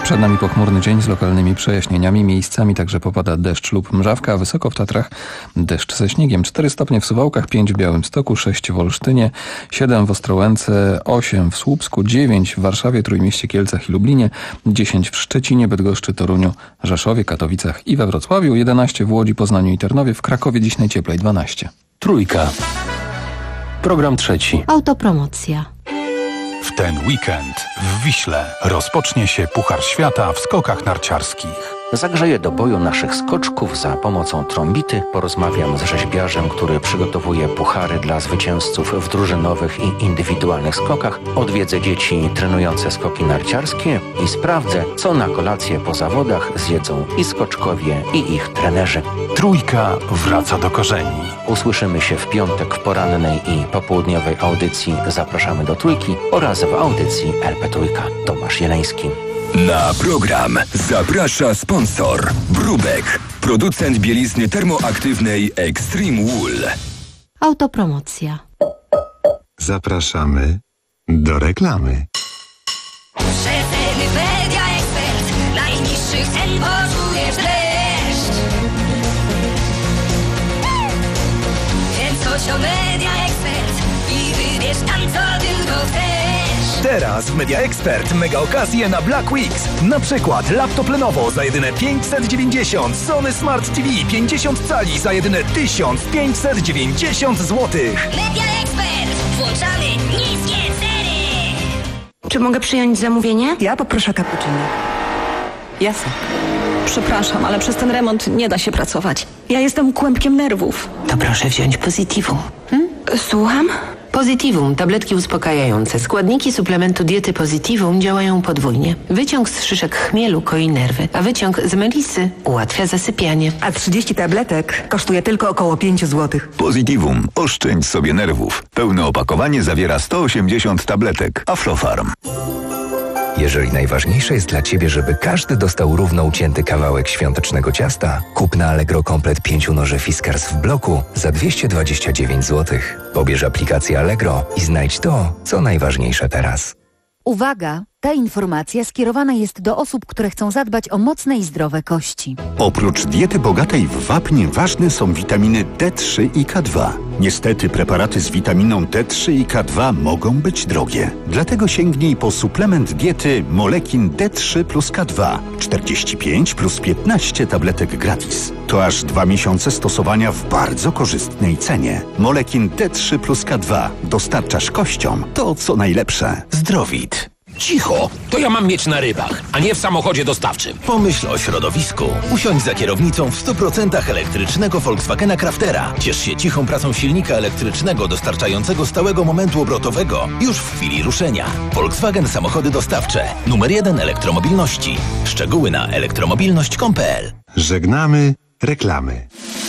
Przed nami pochmurny dzień z lokalnymi przejaśnieniami. Miejscami także popada deszcz lub mrzawka, a wysoko w Tatrach deszcz ze śniegiem. cztery stopnie w Suwałkach, pięć w Białymstoku, sześć w Olsztynie, siedem w Ostrołęce, osiem w Słupsku, dziewięć w Warszawie, Trójmieście, Kielcach i Lublinie, dziesięć w Szczecinie, Bydgoszczy, Toruniu, Rzeszowie, Katowicach i we Wrocławiu, jedenaście w Łodzi, Poznaniu i Tarnowie, w Krakowie dziś najcieplej dwanaście. Trójka. Program trzeci. Autopromocja. W ten weekend w Wiśle rozpocznie się Puchar Świata w skokach narciarskich. Zagrzeję do boju naszych skoczków za pomocą trąbity. Porozmawiam z rzeźbiarzem, który przygotowuje puchary dla zwycięzców w drużynowych i indywidualnych skokach. Odwiedzę dzieci trenujące skoki narciarskie i sprawdzę, co na kolację po zawodach zjedzą i skoczkowie, i ich trenerzy. Trójka wraca do korzeni. Usłyszymy się w piątek w porannej i popołudniowej audycji Zapraszamy do Trójki oraz w audycji L P Trójka. Tomasz Jeleński. Na program zaprasza sponsor Brubek, producent bielizny termoaktywnej Extreme Wool. Autopromocja. Zapraszamy do reklamy. Przeceny Media Expert. Najniższych cen poczujesz dreszcz. Więc chodź o Media Expert i wybierz tam, co tylko chcesz. Teraz w Media Expert mega okazje na Black Weeks. Na przykład laptop Lenovo za jedyne pięćset dziewięćdziesiąt, Sony Smart T V pięćdziesiąt cali za jedyne tysiąc pięćset dziewięćdziesiąt złotych. Media Expert. Włączamy niskie ceny. Czy mogę przyjąć zamówienie? Ja poproszę cappuccino. Jasne. Przepraszam, ale przez ten remont nie da się pracować. Ja jestem kłębkiem nerwów. To proszę wziąć Positivum. Hmm? Słucham? Positivum, tabletki uspokajające. Składniki suplementu diety Positivum działają podwójnie. Wyciąg z szyszek chmielu koi nerwy, a wyciąg z melisy ułatwia zasypianie. A trzydzieści tabletek kosztuje tylko około pięć złotych. Positivum. Oszczędź sobie nerwów. Pełne opakowanie zawiera sto osiemdziesiąt tabletek. Aflofarm. Jeżeli najważniejsze jest dla Ciebie, żeby każdy dostał równo ucięty kawałek świątecznego ciasta, kup na Allegro komplet pięciu noży Fiskars w bloku za dwieście dwadzieścia dziewięć złotych. Pobierz aplikację Allegro i znajdź to, co najważniejsze teraz. Uwaga! Ta informacja skierowana jest do osób, które chcą zadbać o mocne i zdrowe kości. Oprócz diety bogatej w wapnie ważne są witaminy D trzy i K dwa. Niestety preparaty z witaminą D trzy i K dwa mogą być drogie. Dlatego sięgnij po suplement diety Molekin D trzy plus K dwa. czterdzieści pięć plus piętnaście tabletek gratis. To aż dwa miesiące stosowania w bardzo korzystnej cenie. Molekin D trzy plus K dwa. Dostarczasz kościom to, co najlepsze. Zdrowit. Cicho! To ja mam mieć na rybach, a nie w samochodzie dostawczym. Pomyśl o środowisku. Usiądź za kierownicą w stu procentach elektrycznego Volkswagena Craftera. Ciesz się cichą pracą silnika elektrycznego dostarczającego stałego momentu obrotowego już w chwili ruszenia. Volkswagen Samochody Dostawcze. Numer jeden elektromobilności. Szczegóły na elektromobilność kropka com kropka p l. Żegnamy reklamy.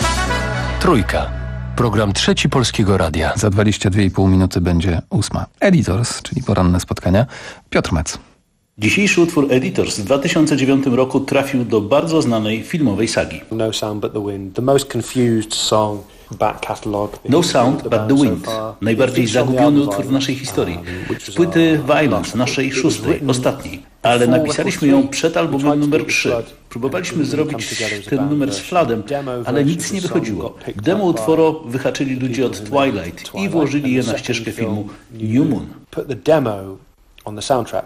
Trójka. Program trzeci Polskiego Radia. Za dwadzieścia dwie i pół minuty będzie ósma. Editors, czyli poranne spotkania. Piotr Mec. Dzisiejszy utwór Editors w dwa tysiące dziewiątym roku trafił do bardzo znanej filmowej sagi. No Sound But The Wind, the most confused song back catalog. No Sound But The Wind, najbardziej zagubiony utwór w naszej historii. Z płyty Violence, naszej szóstej, ostatniej. Ale napisaliśmy ją przed albumem numer trzy. Próbowaliśmy zrobić ten numer z Floodem, ale nic nie wychodziło. Demo utworu wyhaczyli ludzie od Twilight i włożyli je na ścieżkę filmu New Moon. Put the demo on the soundtrack.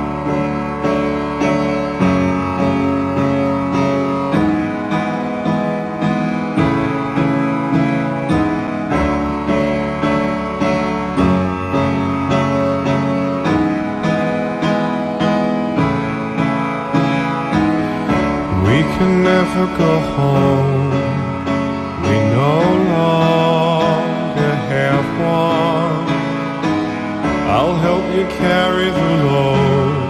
Can never go home. We no longer have one. I'll help you carry the load.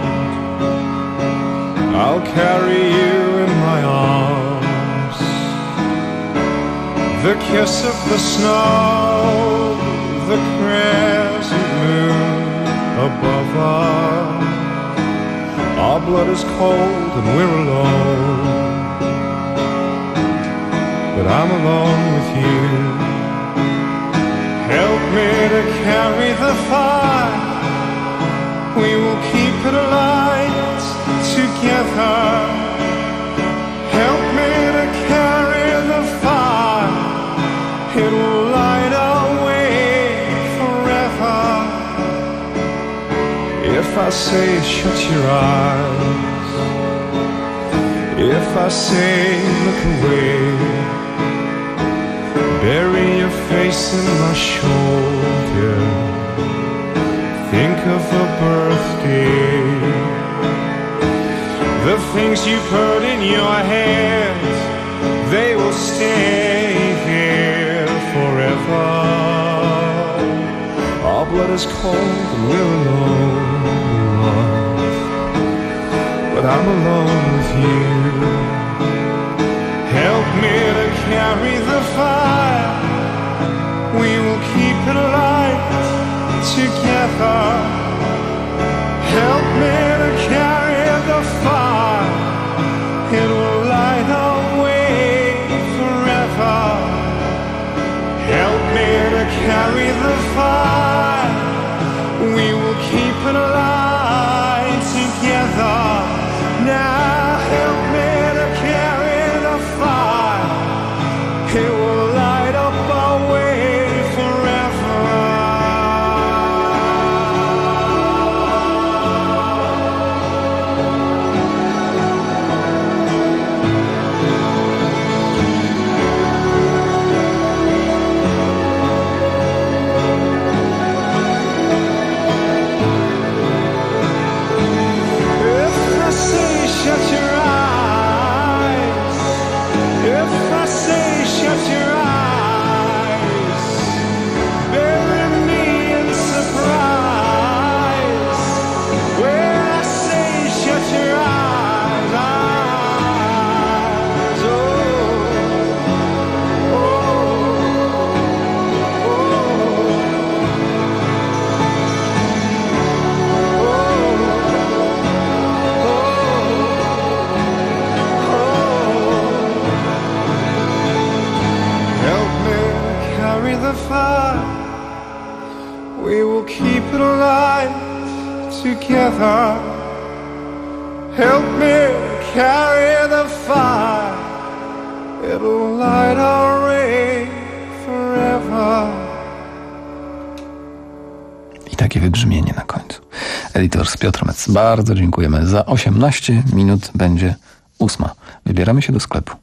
I'll carry you in my arms. The kiss of the snow, the crescent moon above us. Our blood is cold and we're alone. But I'm alone with you. Help me to carry the fire. We will keep it alight together. together. Help me to carry the fire. It will light our way forever. If I say shut your eyes, if I say look away, bury your face in my shoulder, think of a birthday, the things you put in your hands, they will stay here forever. Our blood is cold and we're alone, but I'm alone with you. Help me to carry the fire. We will keep it light together. Help me to carry the fire. It will light our way forever. Help me to carry the fire. We will keep it light together. Now help me to carry the fire. It will light up our way forever. If I say shut your eyes, if I say shut your eyes, bury me in surprise. When I say shut your eyes, eyes, oh, oh, help me carry the fire. We will keep it alive together. Help me carry the fire. It'll light our way forever. I takie wybrzmienie na końcu. Editor Piotr Metz. Bardzo dziękujemy. Za osiemnaście minut będzie ósma. Wybieramy się do sklepu.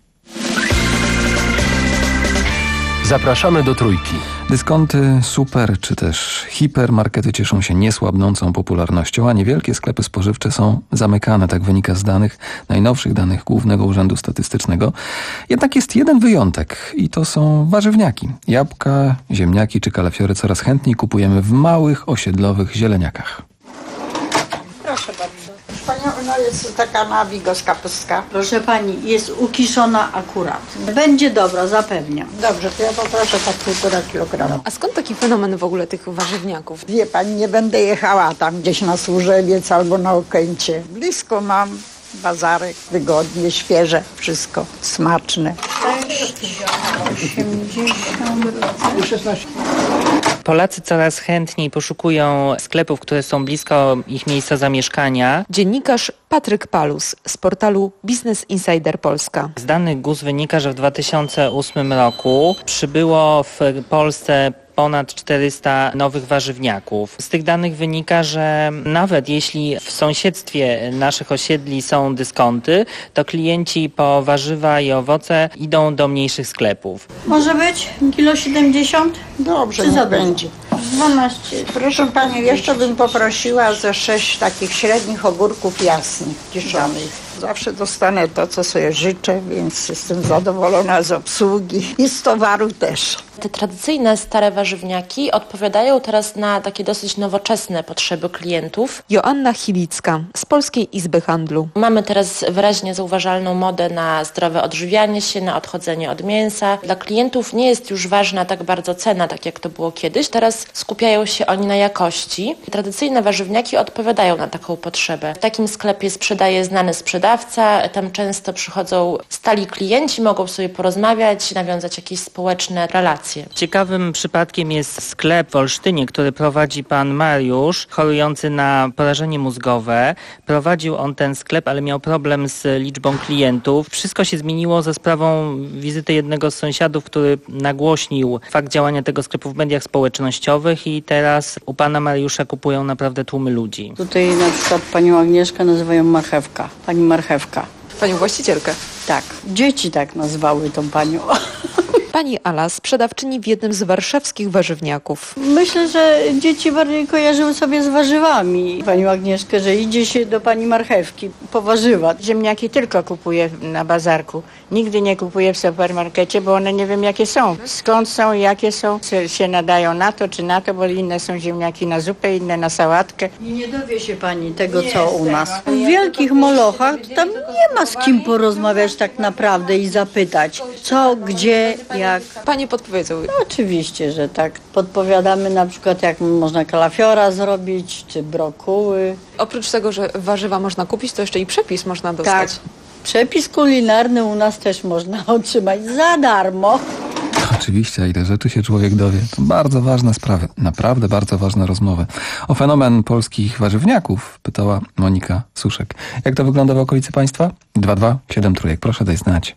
Zapraszamy do Trójki. Dyskonty, super czy też hipermarkety cieszą się niesłabnącą popularnością, a niewielkie sklepy spożywcze są zamykane, tak wynika z danych, najnowszych danych Głównego Urzędu Statystycznego. Jednak jest jeden wyjątek i to są warzywniaki. Jabłka, ziemniaki czy kalafiory coraz chętniej kupujemy w małych, osiedlowych zieleniakach. Proszę bardzo. Pani, ona jest taka na bigos kapustka. Proszę pani, jest ukiszona akurat. Będzie dobra, zapewniam. Dobrze, to ja poproszę tak półtora kilograma. A skąd taki fenomen w ogóle tych warzywniaków? Wie pani, nie będę jechała tam gdzieś na Służewiec albo na Okęcie. Blisko mam bazarek, wygodnie, świeże, wszystko smaczne. Polacy coraz chętniej poszukują sklepów, które są blisko ich miejsca zamieszkania. Dziennikarz Patryk Palus z portalu Business Insider Polska. Z danych G U S wynika, że w dwa tysiące ósmym roku przybyło w Polsce ponad czterysta nowych warzywniaków. Z tych danych wynika, że nawet jeśli w sąsiedztwie naszych osiedli są dyskonty, to klienci po warzywa i owoce idą do mniejszych sklepów. Może być kilo siedemdziesiąt? Dobrze, czy za będzie. dwanaście. Proszę pani, jeszcze bym poprosiła ze sześć takich średnich ogórków jasnych, kiszonych. Zawsze dostanę to, co sobie życzę, więc jestem zadowolona z obsługi i z towaru też. Te tradycyjne, stare warzywniaki odpowiadają teraz na takie dosyć nowoczesne potrzeby klientów. Joanna Chilicka z Polskiej Izby Handlu. Mamy teraz wyraźnie zauważalną modę na zdrowe odżywianie się, na odchodzenie od mięsa. Dla klientów nie jest już ważna tak bardzo cena, tak jak to było kiedyś. Teraz skupiają się oni na jakości. Tradycyjne warzywniaki odpowiadają na taką potrzebę. W takim sklepie sprzedaje znany sprzedawca, sprzedawca. Tam często przychodzą stali klienci, mogą sobie porozmawiać, nawiązać jakieś społeczne relacje. Ciekawym przypadkiem jest sklep w Olsztynie, który prowadzi pan Mariusz, chorujący na porażenie mózgowe. Prowadził on ten sklep, ale miał problem z liczbą klientów. Wszystko się zmieniło ze sprawą wizyty jednego z sąsiadów, który nagłośnił fakt działania tego sklepu w mediach społecznościowych i teraz u pana Mariusza kupują naprawdę tłumy ludzi. Tutaj na przykład panią Agnieszkę nazywają Marchewka. Pani Marchewka. Panią właścicielkę? Tak. Dzieci tak nazwały tą panią. Pani Ala, sprzedawczyni w jednym z warszawskich warzywniaków. Myślę, że dzieci bardziej kojarzyły sobie z warzywami. Panią Agnieszkę, że idzie się do pani Marchewki po warzywa. Ziemniaki tylko kupuję na bazarku. Nigdy nie kupuję w supermarkecie, bo one nie wiem jakie są. Skąd są, jakie są, czy się nadają na to, czy na to, bo inne są ziemniaki na zupę, inne na sałatkę. I nie dowie się pani tego, nie co u nas. W wielkich molochach tam nie ma z kim porozmawiać tak naprawdę i zapytać, co, gdzie, jak. Panie podpowiedzą. No, oczywiście, że tak. Podpowiadamy na przykład, jak można kalafiora zrobić, czy brokuły. Oprócz tego, że warzywa można kupić, to jeszcze i przepis można dostać. Tak. Przepis kulinarny u nas też można otrzymać za darmo. Oczywiście, ile rzeczy się człowiek dowie. To bardzo ważne sprawy. Naprawdę bardzo ważne rozmowy. O fenomen polskich warzywniaków pytała Monika Suszek. Jak to wygląda w okolicy państwa? dwa dwa siedem trójek. Proszę daj znać.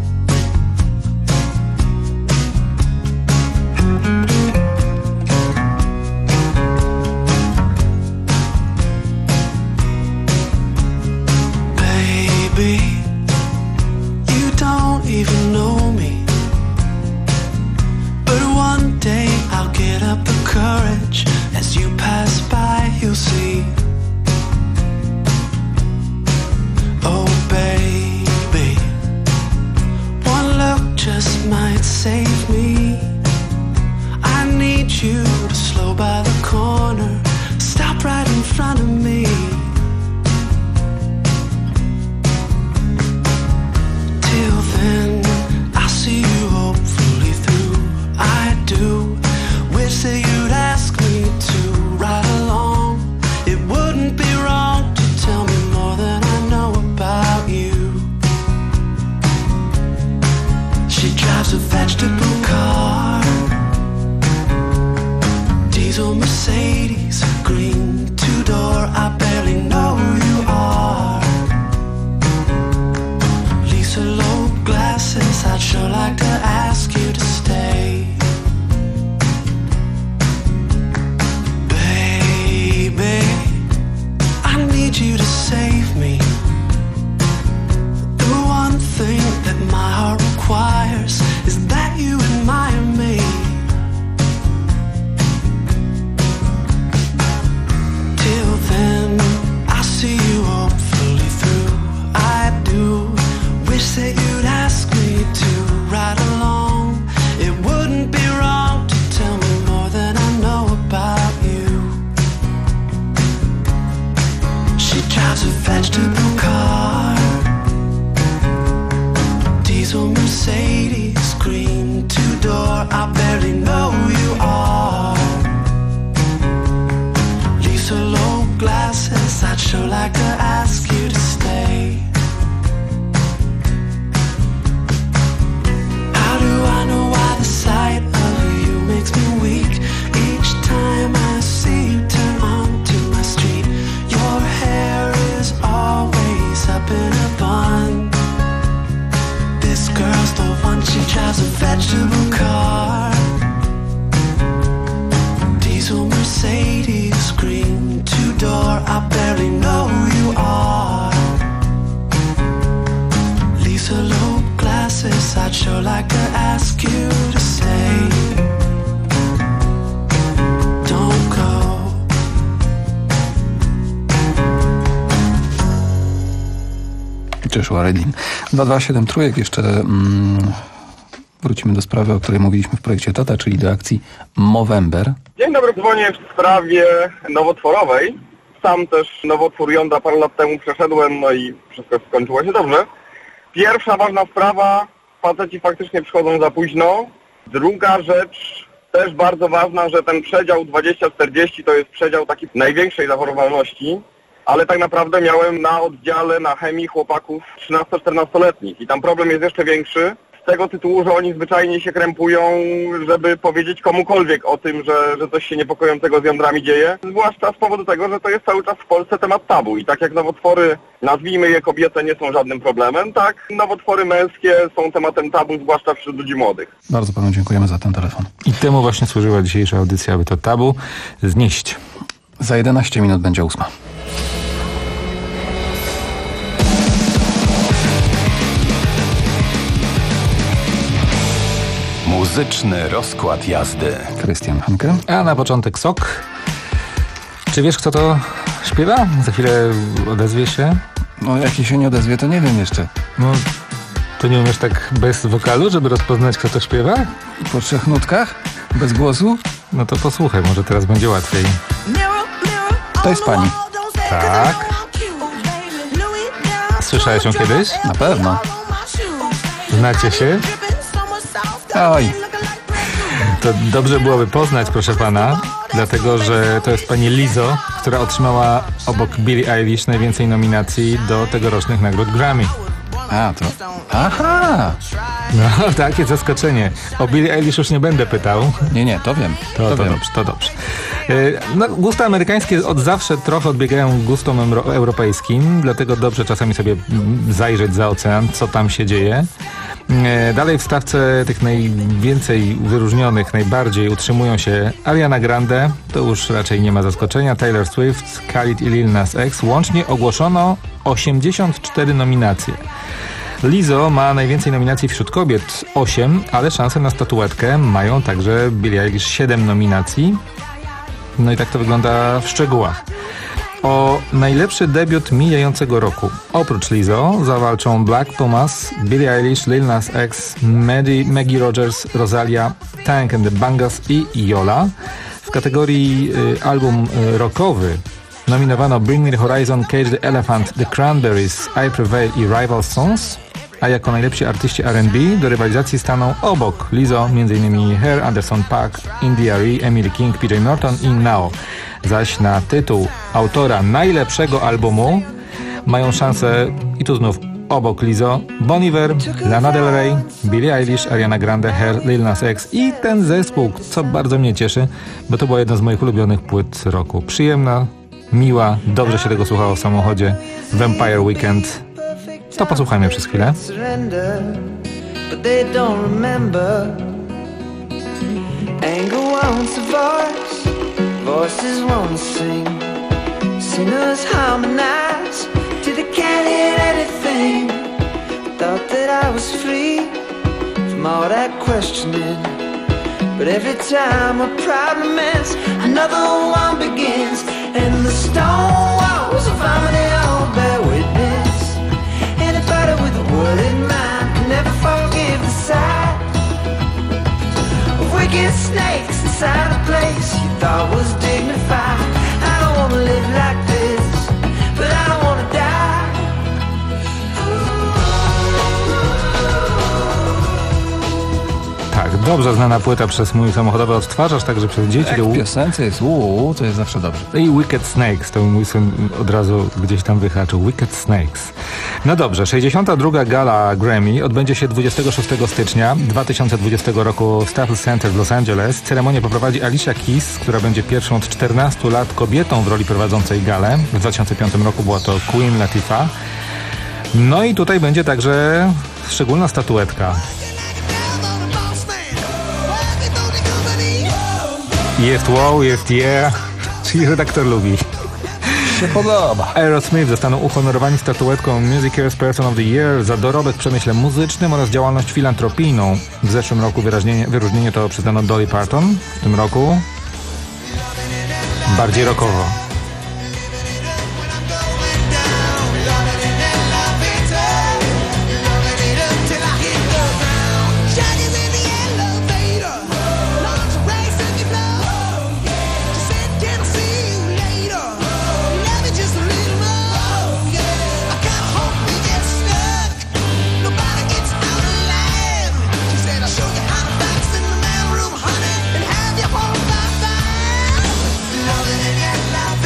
dwa dwa siedem trójek. Jeszcze mm, wrócimy do sprawy, o której mówiliśmy w projekcie Tata, czyli do akcji Movember. Dzień dobry, dzwonię w sprawie nowotworowej. Sam też nowotwór jądra parę lat temu przeszedłem, no i wszystko skończyło się dobrze. Pierwsza ważna sprawa, faceci faktycznie przychodzą za późno. Druga rzecz, też bardzo ważna, że ten przedział dwadzieścia czterdzieści to jest przedział taki największej zachorowalności. ale tak naprawdę miałem na oddziale, na chemii chłopaków trzynasto-czternastoletnich i tam problem jest jeszcze większy. Z tego tytułu, że oni zwyczajnie się krępują, żeby powiedzieć komukolwiek o tym, że, że coś się niepokojącego z jądrami dzieje. Zwłaszcza z powodu tego, że to jest cały czas w Polsce temat tabu. I tak jak nowotwory, nazwijmy je kobiece, nie są żadnym problemem, tak nowotwory męskie są tematem tabu, zwłaszcza wśród ludzi młodych. Bardzo panu dziękujemy za ten telefon. I temu właśnie służyła dzisiejsza audycja, aby to tabu znieść. Za jedenaście minut będzie ósma. Muzyczny rozkład jazdy. Krystian Hanke. A na początek Sok. Czy wiesz, kto to śpiewa? Za chwilę odezwie się. No jak się nie odezwie, to nie wiem jeszcze. No, to nie umiesz tak bez wokalu, żeby rozpoznać, kto to śpiewa? Po trzech nutkach? Bez głosu? No to posłuchaj, może teraz będzie łatwiej. To jest pani. Tak. Słyszałeś ją kiedyś? Na pewno. Znacie się? Oj. To dobrze byłoby poznać, proszę pana, dlatego że to jest pani Lizzo, która otrzymała obok Billie Eilish najwięcej nominacji do tegorocznych nagród Grammy. A, to... Aha! No, takie zaskoczenie. O Billie Eilish już nie będę pytał. Nie, nie, to wiem. To, to, to wiem. dobrze, to dobrze. No, gusta amerykańskie od zawsze trochę odbiegają gustom euro- europejskim, dlatego dobrze czasami sobie zajrzeć za ocean, co tam się dzieje. Dalej w stawce tych najwięcej wyróżnionych, najbardziej utrzymują się Ariana Grande, to już raczej nie ma zaskoczenia, Taylor Swift, Khalid i Lil Nas X. Łącznie ogłoszono osiemdziesiąt cztery nominacje. Lizzo ma najwięcej nominacji wśród kobiet, osiem, ale szansę na statuetkę mają także Billie Eilish, siedem nominacji. No i tak to wygląda w szczegółach. O najlepszy debiut mijającego roku. Oprócz Lizzo zawalczą Black Pumas, Billie Eilish, Lil Nas X, Maddie, Maggie Rogers, Rosalia, Tank and the Bangas i Yola. W kategorii y, album y, rockowy nominowano Bring Me the Horizon, Cage the Elephant, The Cranberries, I Prevail i Rival Songs. A jako najlepsi artyści R and B do rywalizacji staną obok Lizzo m.in. Her, Anderson .Paak, India Arie, Emily King, P J Norton i Nao. Zaś na tytuł autora najlepszego albumu mają szansę, i tu znów obok Lizzo, Bon Iver, Lana Del Rey, Billie Eilish, Ariana Grande, Her, Lil Nas X i ten zespół, co bardzo mnie cieszy, bo to była jedna z moich ulubionych płyt roku. Przyjemna, miła, dobrze się tego słuchało w samochodzie. Vampire Weekend. To posłuchajmy przez chwilę. Voices won't sing, sinners harmonize till they can't hear anything. Thought that I was free from all that questioning, but every time a problem ends, another one begins, and the stone walls of harmony all bear witness. Anybody with a word in mind can never forgive the sight of wicked snakes inside a place you thought was dignified. I don't wanna live like this, but I don't wanna die. Tak, dobrze znana płyta przez mój samochodowy odtwarzacz, także przez dzieci. Jak w piosence jest uuu, to jest zawsze dobrze. I Wicked Snakes, to mój syn od razu gdzieś tam wyhaczył. Wicked Snakes. No dobrze, sześćdziesiąta druga gala Grammy odbędzie się dwudziestego szóstego stycznia dwa tysiące dwudziestego roku w Staples Center w Los Angeles. Ceremonię poprowadzi Alicia Keys, która będzie pierwszą od czternastu lat kobietą w roli prowadzącej galę. W dwa tysiące piątym roku była to Queen Latifah. No i tutaj będzie także szczególna statuetka. Jest wow, jest yeah, czyli redaktor lubi. Się podoba. Aerosmith zostaną uhonorowani statuetką Music Cares Person of the Year za dorobek w przemyśle muzycznym oraz działalność filantropijną. W zeszłym roku wyróżnienie, wyróżnienie to przyznano Dolly Parton, w tym roku bardziej rockowo. Loving it and love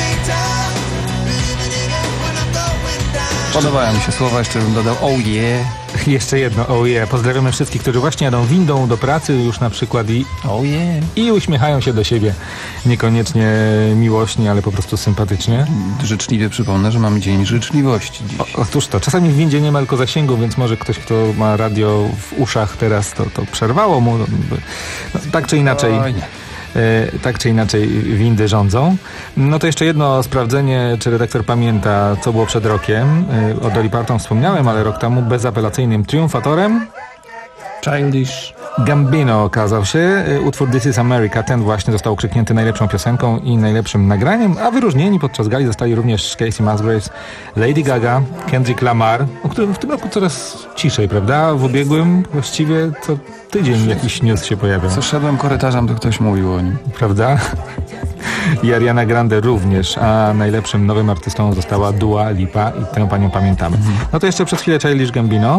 Podobają mi się słowa, jeszcze bym dodał oh yeah. Jeszcze jedno, oh yeah. Pozdrawiamy wszystkich, którzy właśnie jadą windą do pracy już na przykład i oh yeah. I uśmiechają się do siebie. Niekoniecznie miłośnie, ale po prostu sympatycznie. Życzliwie przypomnę, że mamy Dzień Życzliwości dziś. O, otóż to. Czasami w windzie nie ma tylko zasięgu, więc może ktoś, kto ma radio w uszach teraz, to, to przerwało mu. No, tak czy inaczej. Oj, nie. Tak czy inaczej windy rządzą. No to jeszcze jedno sprawdzenie, czy redaktor pamięta, co było przed rokiem. O Dolly Parton wspomniałem, ale rok temu bezapelacyjnym triumfatorem Childish Gambino okazał się. Utwór This is America, ten właśnie został ukrzyknięty najlepszą piosenką i najlepszym nagraniem, a wyróżnieni podczas gali zostali również Casey Musgraves, Lady Gaga, Kendrick Lamar, o którym w tym roku coraz ciszej, prawda? W ubiegłym właściwie co tydzień jakiś news się pojawiał. Co szedłem korytarzem, to ktoś mówił o nim. Prawda? I Ariana Grande również, a najlepszym nowym artystą została Dua Lipa i tę panią pamiętamy. Mhm. No to jeszcze przez chwilę Childish Gambino.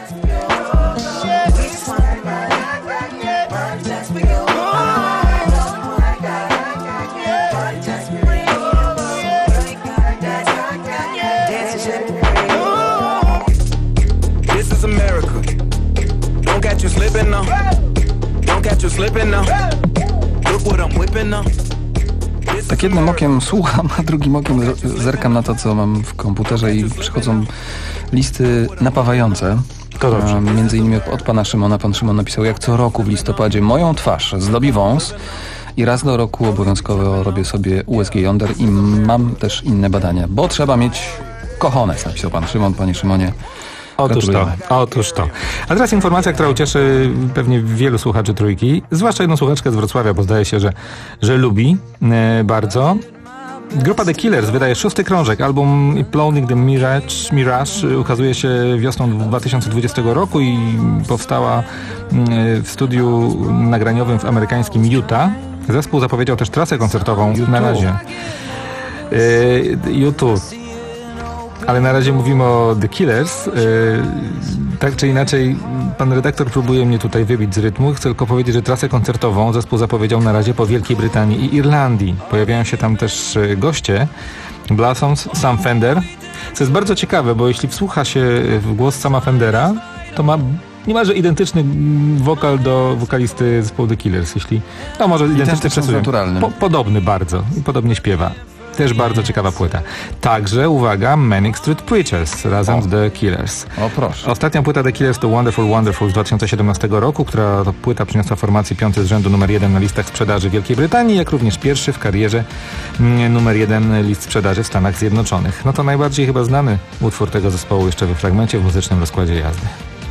Tak jednym okiem słucham, a drugim okiem zerkam na to, co mam w komputerze i przychodzą listy napawające. To dobrze. Między innymi od pana Szymona. Pan Szymon napisał, jak co roku w listopadzie moją twarz zdobi wąs i raz do roku obowiązkowo robię sobie U S G Yonder i mam też inne badania, bo trzeba mieć cojones, napisał pan Szymon. Panie Szymonie, Otóż to, otóż to. A teraz informacja, która ucieszy pewnie wielu słuchaczy Trójki, zwłaszcza jedną słuchaczkę z Wrocławia, bo zdaje się, że, że lubi e, bardzo. Grupa The Killers wydaje szósty krążek. Album Imploding the Mirage, Mirage ukazuje się wiosną dwa tysiące dwudziestego roku i powstała e, w studiu nagraniowym w amerykańskim Utah. Zespół zapowiedział też trasę koncertową YouTube. Na razie. E, YouTube. Ale na razie mówimy o The Killers. Yy, tak czy inaczej, pan redaktor próbuje mnie tutaj wybić z rytmu. Chcę tylko powiedzieć, że trasę koncertową zespół zapowiedział na razie po Wielkiej Brytanii i Irlandii. Pojawiają się tam też goście. Blossoms, Sam Fender. Co jest bardzo ciekawe, bo jeśli wsłucha się w głos Sama Fendera, to ma niemalże identyczny wokal do wokalisty zespołu The Killers. Jeśli, no może identyczny, przesuwam. Po, podobny bardzo i podobnie śpiewa. Też bardzo ciekawa płyta. Także, uwaga, Manic Street Preachers razem o. z The Killers. O proszę. Ostatnia płyta The Killers to Wonderful Wonderful z dwa tysiące siedemnastego roku, która to płyta przyniosła formacji piąty z rzędu numer jeden na listach sprzedaży Wielkiej Brytanii, jak również pierwszy w karierze numer jeden list sprzedaży w Stanach Zjednoczonych. No to najbardziej chyba znany utwór tego zespołu jeszcze we fragmencie w muzycznym rozkładzie jazdy.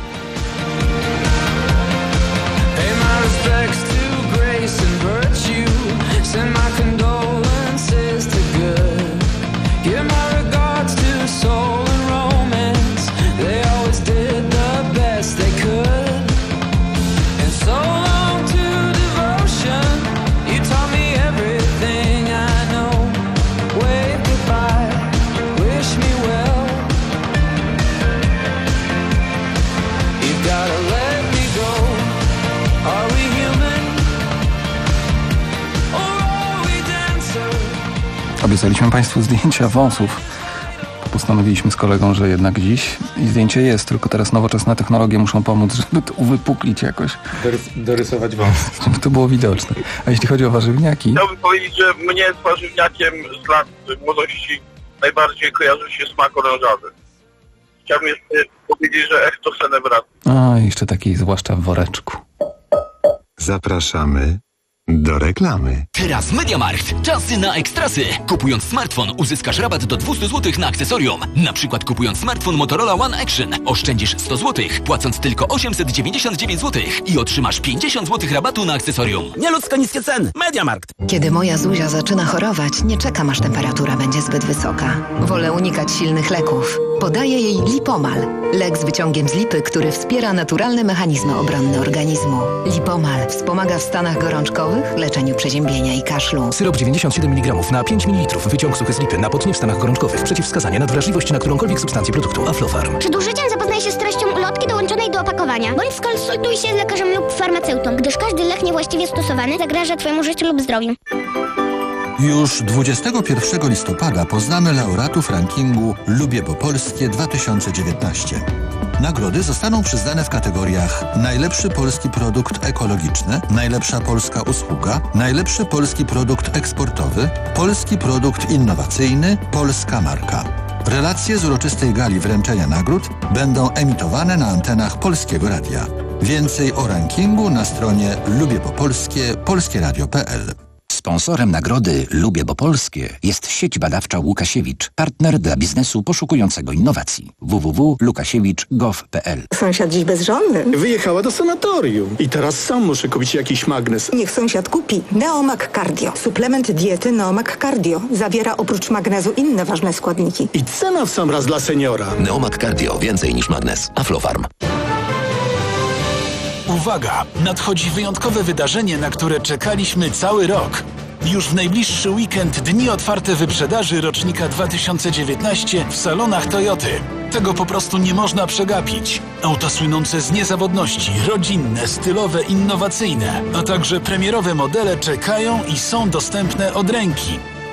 Obiecaliśmy państwu zdjęcia wąsów. Postanowiliśmy z kolegą, że jednak dziś i zdjęcie jest, tylko teraz nowoczesne technologie muszą pomóc, żeby to uwypuklić jakoś. Dorys dorysować wąs. Żeby to było widoczne. A jeśli chodzi o warzywniaki... Chciałbym powiedzieć, że mnie z warzywniakiem z lat młodości najbardziej kojarzy się smak orężawy. Chciałbym jeszcze powiedzieć, że ech, to senę brat. A, jeszcze taki zwłaszcza w woreczku. Zapraszamy do reklamy. Teraz MediaMarkt. Czasy na ekstrasy. Kupując smartfon uzyskasz rabat do dwieście złotych na akcesorium. Na przykład kupując smartfon Motorola One Action oszczędzisz sto złotych, płacąc tylko osiemset dziewięćdziesiąt dziewięć złotych i otrzymasz pięćdziesiąt złotych rabatu na akcesorium. Nieludzko niskie ceny. MediaMarkt. Kiedy moja Zuzia zaczyna chorować, nie czekam aż temperatura będzie zbyt wysoka. Wolę unikać silnych leków. Podaję jej Lipomal. Lek z wyciągiem z lipy, który wspiera naturalne mechanizmy obronne organizmu. Lipomal wspomaga w stanach gorączkowych, leczeniu przeziębienia i kaszlu. Syrop dziewięćdziesiąt siedem miligramów na pięć mililitrów. Wyciąg suchy z lipy na potnie w stanach gorączkowych. Przeciwwskazania na wrażliwość na którąkolwiek substancję produktu Aflofarm. Przed użyciem zapoznaj się z treścią ulotki dołączonej do opakowania. Bądź skonsultuj się z lekarzem lub farmaceutą, gdyż każdy lek niewłaściwie stosowany zagraża Twojemu życiu lub zdrowiu. Już dwudziestego pierwszego listopada poznamy laureatów rankingu Lubię Bo Polskie dwa tysiące dziewiętnaście. Nagrody zostaną przyznane w kategoriach najlepszy polski produkt ekologiczny, najlepsza polska usługa, najlepszy polski produkt eksportowy, polski produkt innowacyjny, polska marka. Relacje z uroczystej gali wręczenia nagród będą emitowane na antenach Polskiego Radia. Więcej o rankingu na stronie lubię bo polskie polskie radio kropka p l. Sponsorem nagrody Lubię Bo Polskie jest sieć badawcza Łukasiewicz, partner dla biznesu poszukującego innowacji. w w w kropka łukasiewicz kropka gov kropka p l. Sąsiad dziś bezżonny. Wyjechała do sanatorium i teraz sam muszę kupić jakiś magnes. Niech sąsiad kupi Neomag Cardio. Suplement diety Neomag Cardio. Zawiera oprócz magnezu inne ważne składniki. I cena w sam raz dla seniora. Neomag Cardio. Więcej niż magnes. Aflofarm. Uwaga! Nadchodzi wyjątkowe wydarzenie, na które czekaliśmy cały rok. Już w najbliższy weekend dni otwarte wyprzedaży rocznika dwa tysiące dziewiętnaście w salonach Toyoty. Tego po prostu nie można przegapić. Auta słynące z niezawodności, rodzinne, stylowe, innowacyjne, a także premierowe modele czekają i są dostępne od ręki.